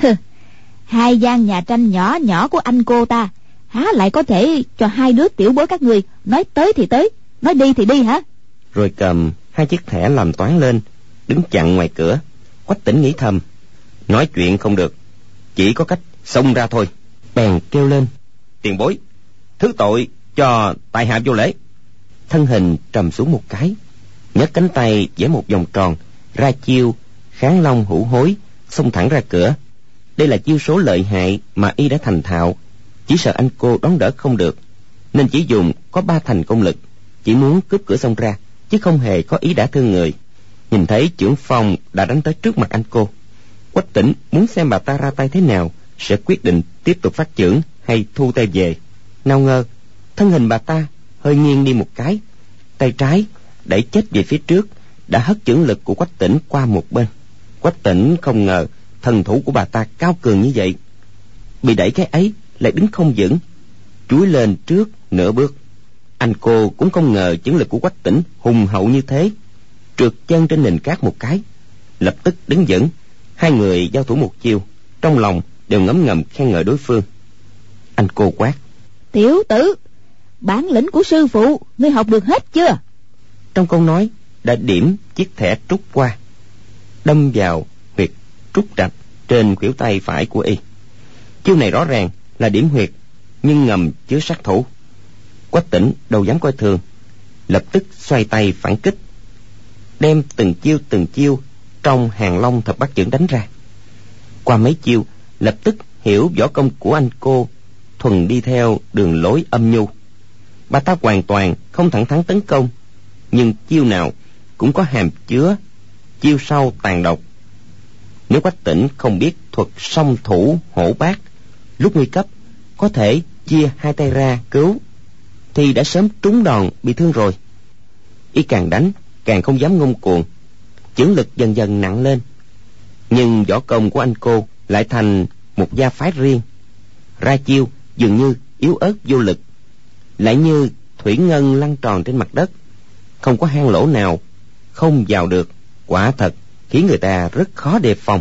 [SPEAKER 3] Hai gian nhà tranh nhỏ nhỏ của anh cô ta há lại có thể cho hai đứa tiểu bối các người nói tới thì tới, nói đi thì đi hả?
[SPEAKER 2] Rồi cầm hai chiếc thẻ làm toán lên, đứng chặn ngoài cửa. Quách Tĩnh nghĩ thầm, nói chuyện không được, chỉ có cách xông ra thôi. Bèn kêu lên: Tiền bối, thứ tội cho tại hạ vô lễ. Thân hình trầm xuống một cái, nhấc cánh tay vẽ một vòng tròn, ra chiêu kháng long hữu hối, xông thẳng ra cửa. Đây là chiêu số lợi hại mà y đã thành thạo, chỉ sợ anh cô đón đỡ không được, nên chỉ dùng có ba thành công lực, chỉ muốn cướp cửa xông ra, chứ không hề có ý đả thương người. Nhìn thấy chưởng phong đã đánh tới trước mặt anh cô, Quách Tĩnh muốn xem bà ta ra tay thế nào, sẽ quyết định tiếp tục phát chưởng hay thu tay về. Nào ngờ thân hình bà ta hơi nghiêng đi một cái, tay trái đẩy chết về phía trước, đã hất chưởng lực của Quách Tĩnh qua một bên. Quách Tĩnh không ngờ thần thủ của bà ta cao cường như vậy, bị đẩy cái ấy lại đứng không vững, chúi lên trước nửa bước. Anh cô cũng không ngờ chưởng lực của Quách Tĩnh hùng hậu như thế, trượt chân trên nền cát một cái, lập tức đứng vững. Hai người giao thủ một chiêu, trong lòng đều ngấm ngầm khen ngợi đối phương. Anh cô quát:
[SPEAKER 3] Tiểu tử, bản lĩnh của sư phụ ngươi học được hết chưa?
[SPEAKER 2] Trong câu nói đã điểm chiếc thẻ trúc qua, đâm vào huyệt trúc trạch trên khuỷu tay phải của y. Chiêu này rõ ràng là điểm huyệt, nhưng ngầm chứa sát thủ. Quách Tĩnh đâu dám coi thường, lập tức xoay tay phản kích, đem từng chiêu từng chiêu trong Hàng Long thập bát chưởng đánh ra. Qua mấy chiêu, lập tức hiểu võ công của anh cô thuần đi theo đường lối âm nhu. Bà ta hoàn toàn không thẳng thắn tấn công, nhưng chiêu nào cũng có hàm chứa chiêu sau tàn độc. Nếu Quách Tĩnh không biết thuật song thủ hổ bát, lúc nguy cấp có thể chia hai tay ra cứu, thì đã sớm trúng đòn bị thương rồi. Y càng đánh càng không dám ngông cuồng, chưởng lực dần dần nặng lên. Nhưng võ công của anh cô lại thành một gia phái riêng, ra chiêu dường như yếu ớt vô lực, lại như thủy ngân lăn tròn trên mặt đất, không có hang lỗ nào không vào được. Quả thật khiến người ta rất khó đề phòng.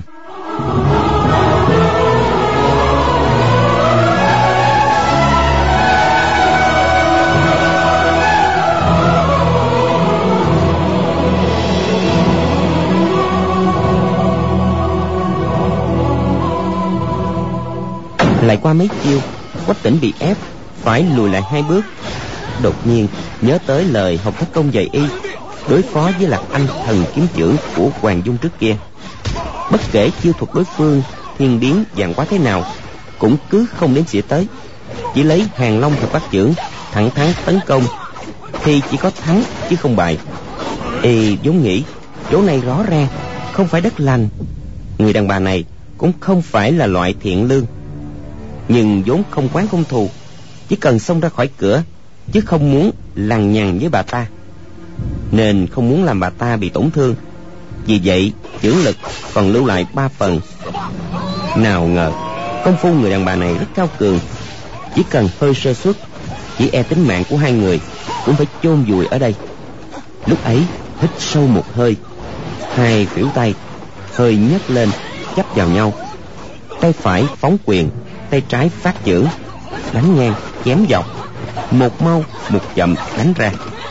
[SPEAKER 2] Lại qua mấy chiêu, Quách Tĩnh bị ép phải lùi lại hai bước. Đột nhiên nhớ tới lời Hồng Thất Công dạy y đối phó với Lạc Anh thần kiếm chưởng của Hoàng Dung trước kia. Bất kể chiêu thuật đối phương thiên biến vạn hóa thế nào, cũng cứ không đến xỉa tới, chỉ lấy Hàng Long thập bát chưởng thẳng thắn tấn công, thì chỉ có thắng chứ không bại. Y vốn nghĩ chỗ này rõ ràng không phải đất lành, người đàn bà này cũng không phải là loại thiện lương, nhưng vốn không quán không thù, chỉ cần xông ra khỏi cửa, chứ không muốn lằng nhằng với bà ta, nên không muốn làm bà ta bị tổn thương. Vì vậy chưởng lực còn lưu lại ba phần. Nào ngờ công phu người đàn bà này rất cao cường, chỉ cần hơi sơ suất, chỉ e tính mạng của hai người cũng phải chôn vùi ở đây. Lúc ấy hít sâu một hơi, hai khuỷu tay hơi nhấc lên chắp vào nhau, tay phải phóng quyền, tay trái phát chưởng, đánh ngang chém dọc, một mau một chậm đánh ra.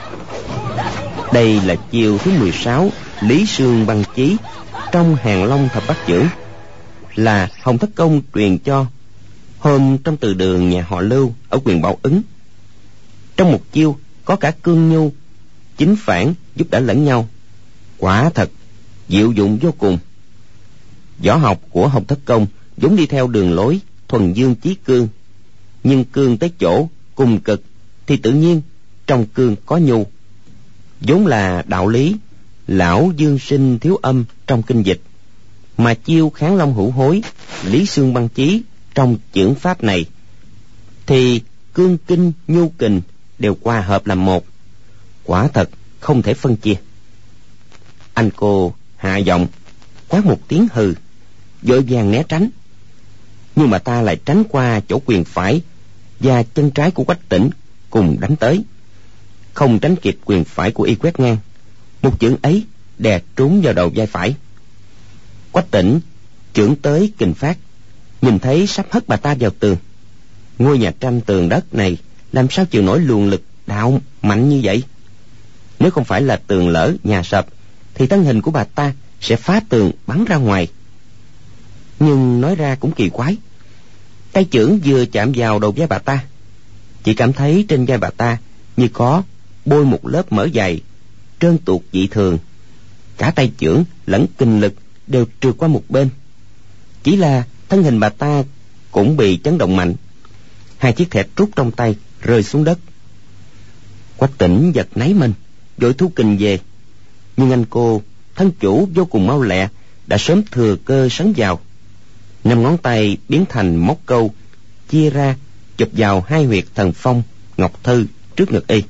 [SPEAKER 2] Đây là chiêu thứ mười sáu Lý Sương Băng Chí trong Hàng Long thập bát chưởng, là Hồng Thất Công truyền cho hôm trong từ đường nhà họ Lưu ở Quyền Bảo Ứng. Trong một chiêu có cả cương nhu, chính phản giúp đỡ lẫn nhau, quả thật diệu dụng vô cùng. Võ học của Hồng Thất Công vốn đi theo đường lối thuần dương chí cương, nhưng cương tới chỗ cùng cực thì tự nhiên trong cương có nhu, vốn là đạo lý lão dương sinh thiếu âm trong kinh dịch. Mà chiêu Kháng Long Hữu Hối, Lý Sương Băng Chí trong chưởng pháp này thì cương kinh nhu kình đều hòa hợp làm một, quả thật không thể phân chia. Anh cô hạ giọng quát một tiếng hừ, vội vàng né tránh, nhưng mà ta lại tránh qua chỗ quyền phải và chân trái của Quách Tĩnh cùng đánh tới, không tránh kịp quyền phải của y quét ngang, một chưởng ấy đè trúng vào đầu vai phải. Quách Tĩnh chưởng tới kình phát, nhìn thấy sắp hất bà ta vào tường. Ngôi nhà tranh tường đất này làm sao chịu nổi luồng lực đạo mạnh như vậy? Nếu không phải là tường lỡ nhà sập, thì thân hình của bà ta sẽ phá tường bắn ra ngoài. Nhưng nói ra cũng kỳ quái, tay chưởng vừa chạm vào đầu vai bà ta, chỉ cảm thấy trên vai bà ta như có bôi một lớp mỡ dày trơn tuột dị thường, cả tay chưởng lẫn kình lực đều trượt qua một bên. Chỉ là thân hình bà ta cũng bị chấn động mạnh, hai chiếc thẻ trúc trong tay rơi xuống đất. Quách Tĩnh giật nảy mình, vội thu kình về, nhưng anh cô thân chủ vô cùng mau lẹ, đã sớm thừa cơ sấn vào, năm ngón tay biến thành móc câu, chia ra chụp vào hai huyệt thần phong ngọc thư trước ngực y.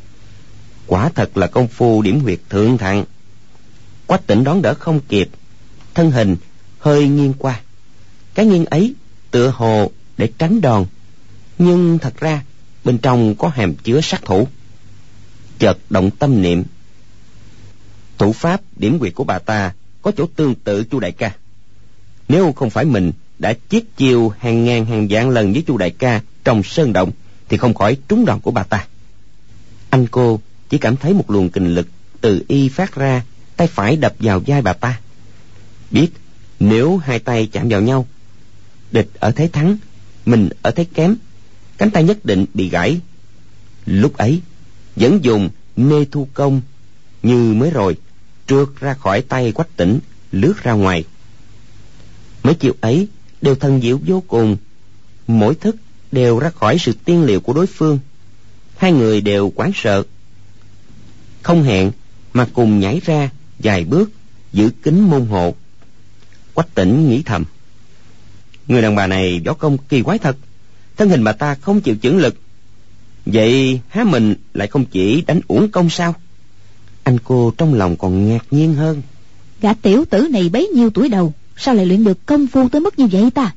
[SPEAKER 2] Quả thật là công phu điểm huyệt thượng thặng. Quách Tĩnh đón đỡ không kịp, thân hình hơi nghiêng qua, cái nghiêng ấy tựa hồ để tránh đòn, nhưng thật ra bên trong có hàm chứa sát thủ. Chợt động tâm niệm, Thủ pháp điểm quyệt của bà ta có chỗ tương tự Chu đại ca. Nếu không phải mình đã chiết chiêu hàng ngàn hàng vạn lần với Chu đại ca trong sơn động thì không khỏi trúng đòn của bà ta. Anh cô chỉ cảm thấy một luồng kình lực từ y phát ra, tay phải đập vào vai bà ta. Biết nếu hai tay chạm vào nhau, địch ở thế thắng, mình ở thế kém, cánh tay nhất định bị gãy. Lúc ấy vẫn dùng nê thu công như mới rồi, trượt ra khỏi tay Quách Tĩnh, lướt ra ngoài. Mấy chiêu ấy đều thần diệu vô cùng, mỗi thức đều ra khỏi sự tiên liệu của đối phương. Hai người đều hoảng sợ, không hẹn mà cùng nhảy ra vài bước, giữ kín môn hộ. Quách Tĩnh nghĩ thầm, người đàn bà này võ công kỳ quái thật, thân hình bà ta không chịu chưởng lực, vậy há mình lại không chỉ đánh uổng công sao? Anh cô trong lòng còn ngạc nhiên hơn.
[SPEAKER 3] Gã tiểu tử này bấy nhiêu tuổi đầu, sao lại luyện được công phu tới mức như vậy ta?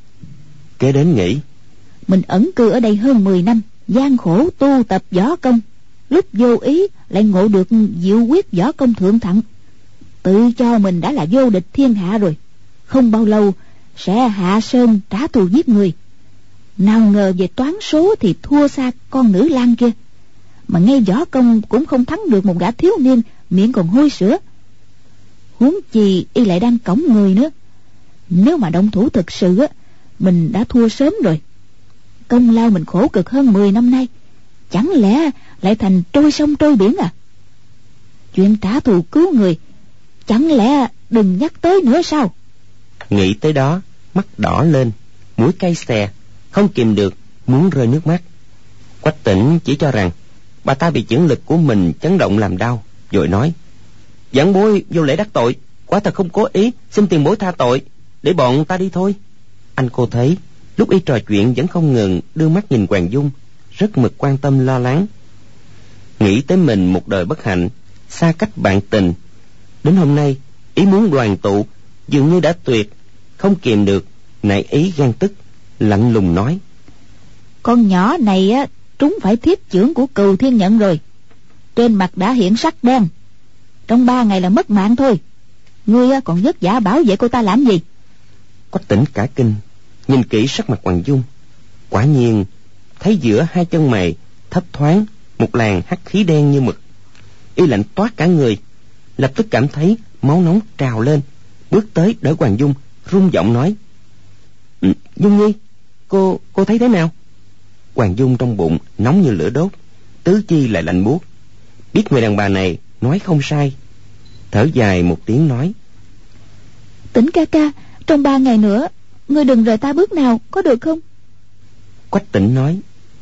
[SPEAKER 2] Kế đến nghĩ,
[SPEAKER 3] mình ẩn cư ở đây hơn mười năm, gian khổ tu tập võ công, lúc vô ý lại ngộ được diệu quyết võ công thượng thặng, tự cho mình đã là vô địch thiên hạ rồi, không bao lâu sẽ hạ sơn trả thù giết người. Nào ngờ về toán số thì thua xa con nữ lang kia, mà ngay võ công cũng không thắng được một gã thiếu niên miệng còn hôi sữa. Huống chi y lại đang cõng người nữa, nếu mà động thủ thực sự á, mình đã thua sớm rồi. Công lao mình khổ cực hơn mười năm nay, chẳng lẽ lại thành trôi sông trôi biển à? Chuyện trả thù cứu người chẳng lẽ đừng nhắc tới nữa sao?
[SPEAKER 2] Nghĩ tới đó, mắt đỏ lên, mũi cay xè, không kìm được muốn rơi nước mắt. Quách Tĩnh chỉ cho rằng bà ta bị chưởng lực của mình chấn động làm đau, rồi nói, vãn bối vô lễ đắc tội, quả thật không cố ý, xin tiền bối tha tội, để bọn ta đi thôi. Anh cô thấy lúc y trò chuyện vẫn không ngừng đưa mắt nhìn Hoàng Dung, rất mực quan tâm lo lắng. Nghĩ tới mình một đời bất hạnh, xa cách bạn tình, đến hôm nay ý muốn đoàn tụ dường như đã tuyệt, không kìm được nảy ý ghen tức, lạnh lùng nói,
[SPEAKER 3] con nhỏ này á trúng phải thiếp chưởng của Cừu Thiên Nhận rồi, trên mặt đã hiện sắc đen, trong ba ngày là mất mạng thôi. Ngươi á còn vất vả bảo vệ cô ta làm gì?
[SPEAKER 2] Quách Tĩnh cả kinh, nhìn kỹ sắc mặt Hoàng Dung, quả nhiên thấy giữa hai chân mày thấp thoáng một làn hắc khí đen như mực. Y lạnh toát cả người, lập tức cảm thấy máu nóng trào lên, bước tới đỡ Hoàng Dung, run giọng nói, Dung Nhi, cô cô thấy thế nào? Hoàng Dung trong bụng nóng như lửa đốt, tứ chi lại lạnh buốt, biết người đàn bà này nói không sai, thở dài một tiếng nói,
[SPEAKER 3] Tĩnh ca ca, trong ba ngày nữa ngươi đừng rời ta bước nào, có được không?
[SPEAKER 2] Quách Tĩnh nói,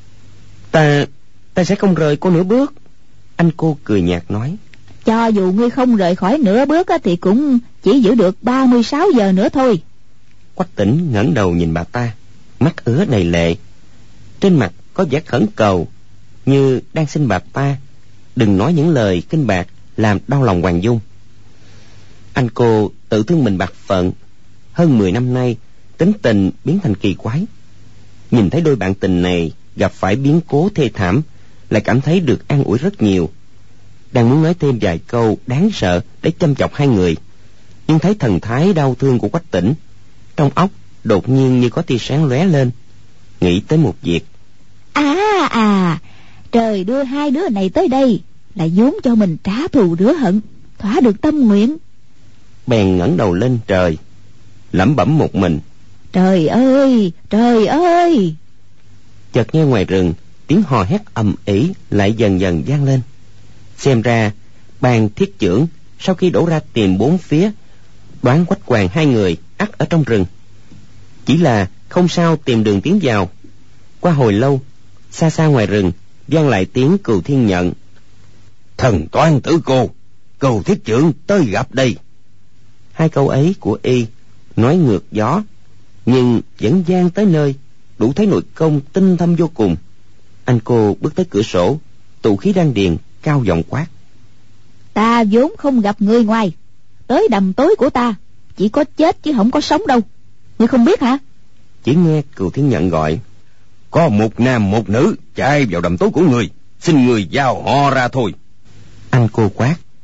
[SPEAKER 2] ta ta sẽ không rời cô nửa bước. Anh cô cười nhạt nói,
[SPEAKER 3] cho dù ngươi không rời khỏi nửa bước á, thì cũng chỉ giữ được ba mươi sáu giờ nữa thôi.
[SPEAKER 2] Quách Tĩnh ngẩng đầu nhìn bà ta, mắt ứa đầy lệ, trên mặt có vẻ khẩn cầu, như đang xin bà ta đừng nói những lời kinh bạc làm đau lòng Hoàng Dung. Anh cô tự thương mình bạc phận, hơn mười năm nay tính tình biến thành kỳ quái, nhìn thấy đôi bạn tình này gặp phải biến cố thê thảm, lại cảm thấy được an ủi rất nhiều. Đang muốn nói thêm vài câu đáng sợ để châm chọc hai người, nhưng thấy thần thái đau thương của Quách Tĩnh, trong óc đột nhiên như có tia sáng lóe lên, nghĩ tới một việc.
[SPEAKER 3] À à, trời đưa hai đứa này tới đây là vốn cho mình trả thù rửa hận, thỏa được tâm nguyện.
[SPEAKER 2] Bèn ngẩng đầu lên trời, lẩm bẩm một mình,
[SPEAKER 3] trời ơi, trời ơi.
[SPEAKER 2] Chợt nghe ngoài rừng tiếng hò hét ầm ĩ lại dần dần vang lên. Xem ra bàn thiết chưởng sau khi đổ ra tìm bốn phía, đoán Quách Hoàng hai người ắt ở trong rừng, chỉ là không sao tìm đường tiến vào. Qua hồi lâu, xa xa ngoài rừng vang lại tiếng Cừu Thiên Nhận, thần toán tử cô, Cừu thiết chưởng tới gặp đây. Hai câu ấy của y nói ngược gió, nhưng vẫn vang tới nơi, đủ thấy nội công tinh thâm vô cùng. Anh cô bước tới cửa sổ, tụ khí đan điền, cao giọng quát,
[SPEAKER 3] ta vốn không gặp người ngoài, tới đầm tối của ta chỉ có chết chứ không có sống đâu, ngươi không biết hả?
[SPEAKER 2] Chỉ nghe Cừu Thiên Nhận gọi, có một nam một nữ chạy vào đầm tối của người, xin người giao họ ra thôi. Anh cô quát,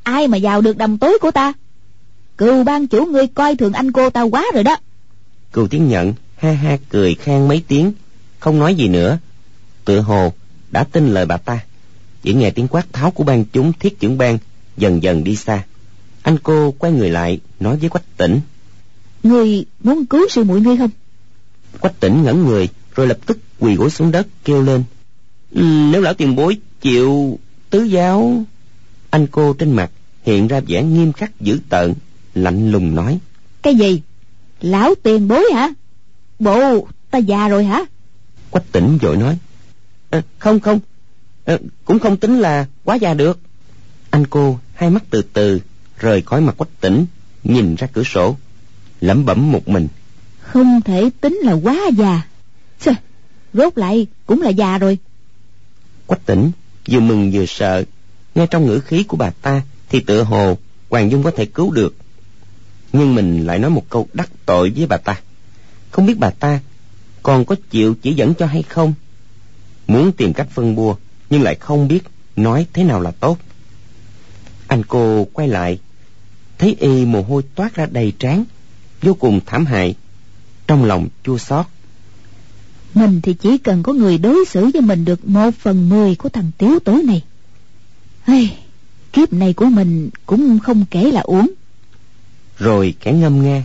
[SPEAKER 3] ai mà vào được đầm tối của ta. Cừu ban chủ ngươi coi thường anh cô ta quá rồi đó.
[SPEAKER 2] Cừu Tiến Nhận ha ha cười khan mấy tiếng, không nói gì nữa, tựa hồ đã tin lời bà ta. Chỉ nghe tiếng quát tháo của ban chúng Thiết Chưởng Bang dần dần đi xa. Anh cô quay người lại nói với Quách Tĩnh:
[SPEAKER 3] Ngươi muốn cứu sư muội ngươi không?
[SPEAKER 2] Quách Tĩnh ngẩn người rồi lập tức quỳ gối xuống đất kêu lên: ừ, nếu lão tiền bối chịu tứ giáo. Anh cô trên mặt hiện ra vẻ nghiêm khắc dữ tợn, lạnh lùng nói:
[SPEAKER 3] Cái gì? Lão tiền bối hả? Bộ ta già rồi hả?
[SPEAKER 2] Quách Tĩnh vội nói: à, không không à, cũng không tính là quá già được. Anh cô hai mắt từ từ rời khỏi mặt Quách Tĩnh, nhìn ra cửa sổ, lẩm bẩm một mình:
[SPEAKER 3] Không thể tính là quá già. Chà, rốt lại cũng là già rồi.
[SPEAKER 2] Quách Tĩnh vừa mừng vừa sợ. Nghe trong ngữ khí của bà ta thì tựa hồ Hoàng Dung có thể cứu được, nhưng mình lại nói một câu đắc tội với bà ta. Không biết bà ta còn có chịu chỉ dẫn cho hay không. Muốn tìm cách phân bua nhưng lại không biết nói thế nào là tốt. Anh cô quay lại thấy y mồ hôi toát ra đầy trán, vô cùng thảm hại, trong lòng chua xót.
[SPEAKER 3] Mình thì chỉ cần có người đối xử với mình được một phần mười của thằng tiểu tử này. Hey, kiếp này của mình cũng không kể là uổng.
[SPEAKER 2] Rồi kẻ ngâm nga: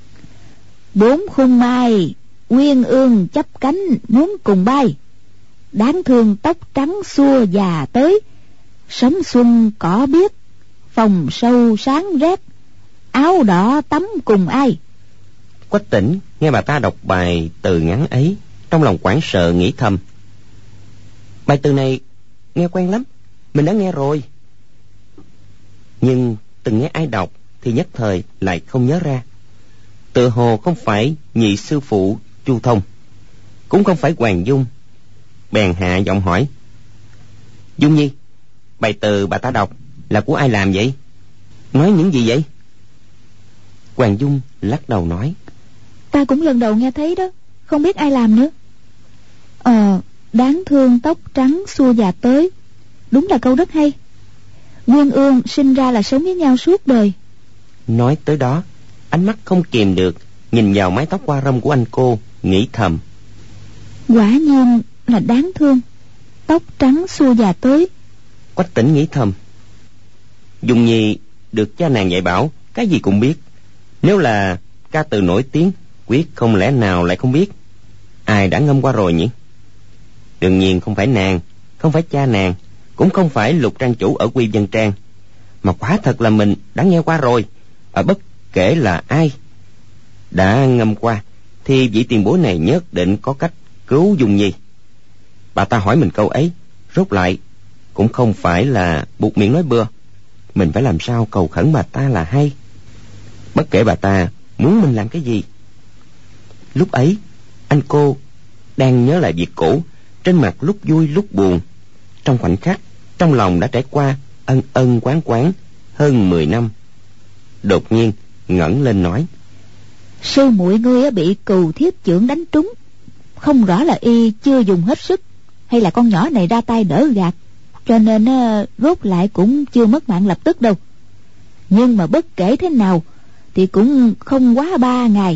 [SPEAKER 3] Bốn khung mai uyên ương chấp cánh muốn cùng bay, đáng thương tóc trắng xua già tới, sớm xuân cỏ biếc, phòng sâu sáng rét, áo đỏ tắm cùng ai.
[SPEAKER 2] Quách Tĩnh nghe bà ta đọc bài từ ngắn ấy, trong lòng hoảng sợ nghĩ thầm: bài từ này nghe quen lắm, mình đã nghe rồi. Nhưng từng nghe ai đọc thì nhất thời lại không nhớ ra. Tựa hồ không phải nhị sư phụ Chu Thông, cũng không phải Hoàng Dung. Bèn hạ giọng hỏi: Dung Nhi, bài từ bà ta đọc là của ai làm vậy? Nói những gì vậy? Hoàng Dung lắc đầu nói:
[SPEAKER 3] Ta cũng lần đầu nghe thấy đó, không biết ai làm nữa. Ờ, đáng thương tóc trắng xua già tới, đúng là câu rất hay. Nguyên ương sinh ra là sống với nhau suốt đời.
[SPEAKER 2] Nói tới đó, ánh mắt không kìm được nhìn vào mái tóc hoa râm của anh cô, nghĩ thầm:
[SPEAKER 3] Quả nhiên là đáng thương, tóc trắng xua già tới.
[SPEAKER 2] Quách Tĩnh nghĩ thầm: Dung Nhi được cha nàng dạy bảo, cái gì cũng biết. Nếu là ca từ nổi tiếng, quyết không lẽ nào lại không biết. Ai đã ngâm qua rồi nhỉ? Đương nhiên không phải nàng, không phải cha nàng, cũng không phải Lục trang chủ ở Quy Vân Trang, mà quả thật là mình đã nghe qua rồi. Ở bất kể là ai đã ngâm qua thì vị tiền bối này nhất định có cách cứu Dung Nhi. Bà ta hỏi mình câu ấy, rốt lại cũng không phải là buộc miệng nói bừa. Mình phải làm sao cầu khẩn bà ta là hay, bất kể bà ta muốn mình làm cái gì. Lúc ấy anh cô đang nhớ lại việc cũ, trên mặt lúc vui lúc buồn. Trong khoảnh khắc, trong lòng đã trải qua ân ân quán quán hơn mười năm. Đột nhiên ngẩng lên nói:
[SPEAKER 3] Sư muội ngươi bị Cừu Thiết Chưởng đánh trúng, không rõ là y chưa dùng hết sức hay là con nhỏ này ra tay đỡ gạt, cho nên rốt lại cũng chưa mất mạng lập tức đâu. Nhưng mà bất kể thế nào thì cũng không quá ba ngày.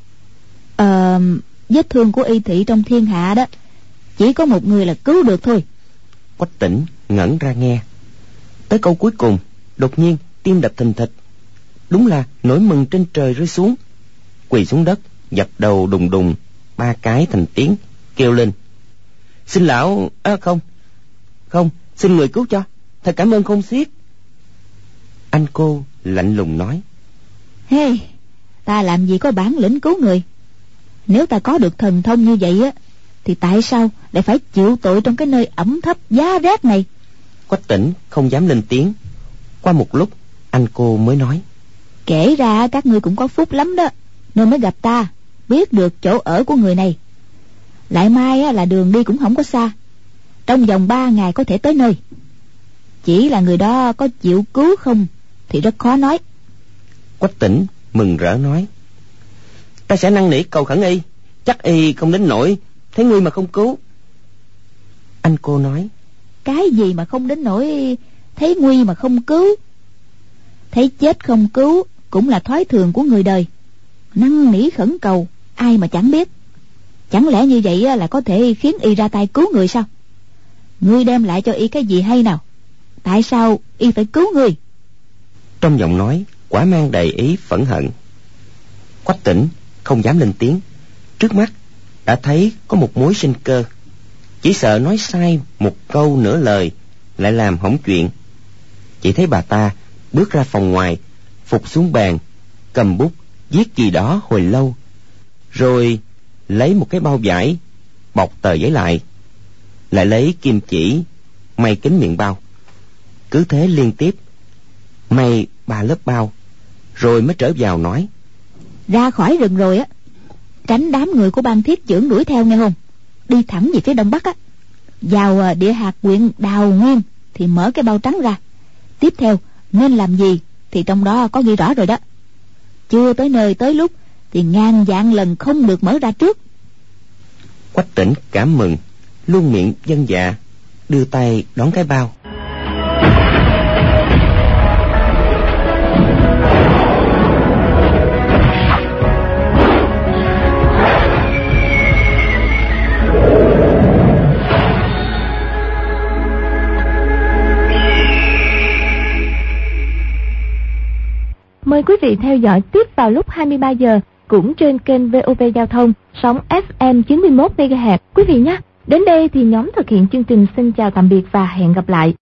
[SPEAKER 3] Ờ, vết thương của y thị trong thiên hạ đó, chỉ có một người là cứu được thôi.
[SPEAKER 2] Quách Tĩnh ngẩn ra nghe tới câu cuối cùng, đột nhiên tim đập thình thịch. Đúng là nỗi mừng trên trời rơi xuống, quỳ xuống đất dập đầu đùng đùng ba cái thành tiếng, kêu lên: Xin lão, à, không không xin người cứu cho, thật cảm ơn không xiết. Anh cô lạnh lùng nói:
[SPEAKER 3] Hey, ta làm gì có bản lĩnh cứu người. Nếu ta có được thần thông như vậy á, thì tại sao lại phải chịu tội trong cái nơi ẩm thấp giá rét này?
[SPEAKER 2] Quách Tĩnh không dám lên tiếng. Qua một lúc anh cô mới nói:
[SPEAKER 3] Kể ra các ngươi cũng có phúc lắm đó, nên mới gặp ta, biết được chỗ ở của người này. Lại mai á, là đường đi cũng không có xa, trong vòng ba ngày có thể tới nơi. Chỉ là người đó có chịu cứu không thì rất khó nói.
[SPEAKER 2] Quách Tĩnh mừng rỡ nói: Ta sẽ năn nỉ cầu khẩn y, chắc y không đến nỗi thấy ngươi mà không cứu. Anh cô nói:
[SPEAKER 3] Cái gì mà không đến nỗi thấy nguy mà không cứu? Thấy chết không cứu cũng là thói thường của người đời. Năn nỉ khẩn cầu, ai mà chẳng biết. Chẳng lẽ như vậy là có thể khiến y ra tay cứu người sao? Ngươi đem lại cho y cái gì hay nào? Tại sao y phải cứu ngươi?
[SPEAKER 2] Trong giọng nói quả mang đầy ý phẫn hận. Quách Tỉnh không dám lên tiếng. Trước mắt đã thấy có một mối sinh cơ, chỉ sợ nói sai một câu nửa lời lại làm hỏng chuyện. Chỉ thấy bà ta bước ra phòng ngoài, phục xuống bàn, cầm bút viết gì đó hồi lâu, rồi lấy một cái bao vải bọc tờ giấy lại, lại lấy kim chỉ may kín miệng bao. Cứ thế liên tiếp may ba lớp bao, rồi mới trở vào nói:
[SPEAKER 3] Ra khỏi rừng rồi á, tránh đám người của ban thiết trưởng đuổi theo nghe không? Đi thẳng về phía đông bắc á, vào địa hạt huyện Đào Nguyên thì mở cái bao trắng ra. Tiếp theo nên làm gì thì trong đó có ghi rõ rồi đó. Chưa tới nơi tới lúc thì ngàn vạn lần không được mở ra trước.
[SPEAKER 2] Quách Tỉnh cảm mừng, luôn miệng vâng dạ, đưa tay đón cái bao.
[SPEAKER 1] Mời quý vị theo dõi tiếp vào lúc hai mươi ba giờ cũng trên kênh vê o vê Giao thông sóng ép em chín mươi mốt mê ga héc quý vị nhé. Đến đây thì nhóm thực hiện chương trình xin chào tạm biệt và hẹn gặp lại.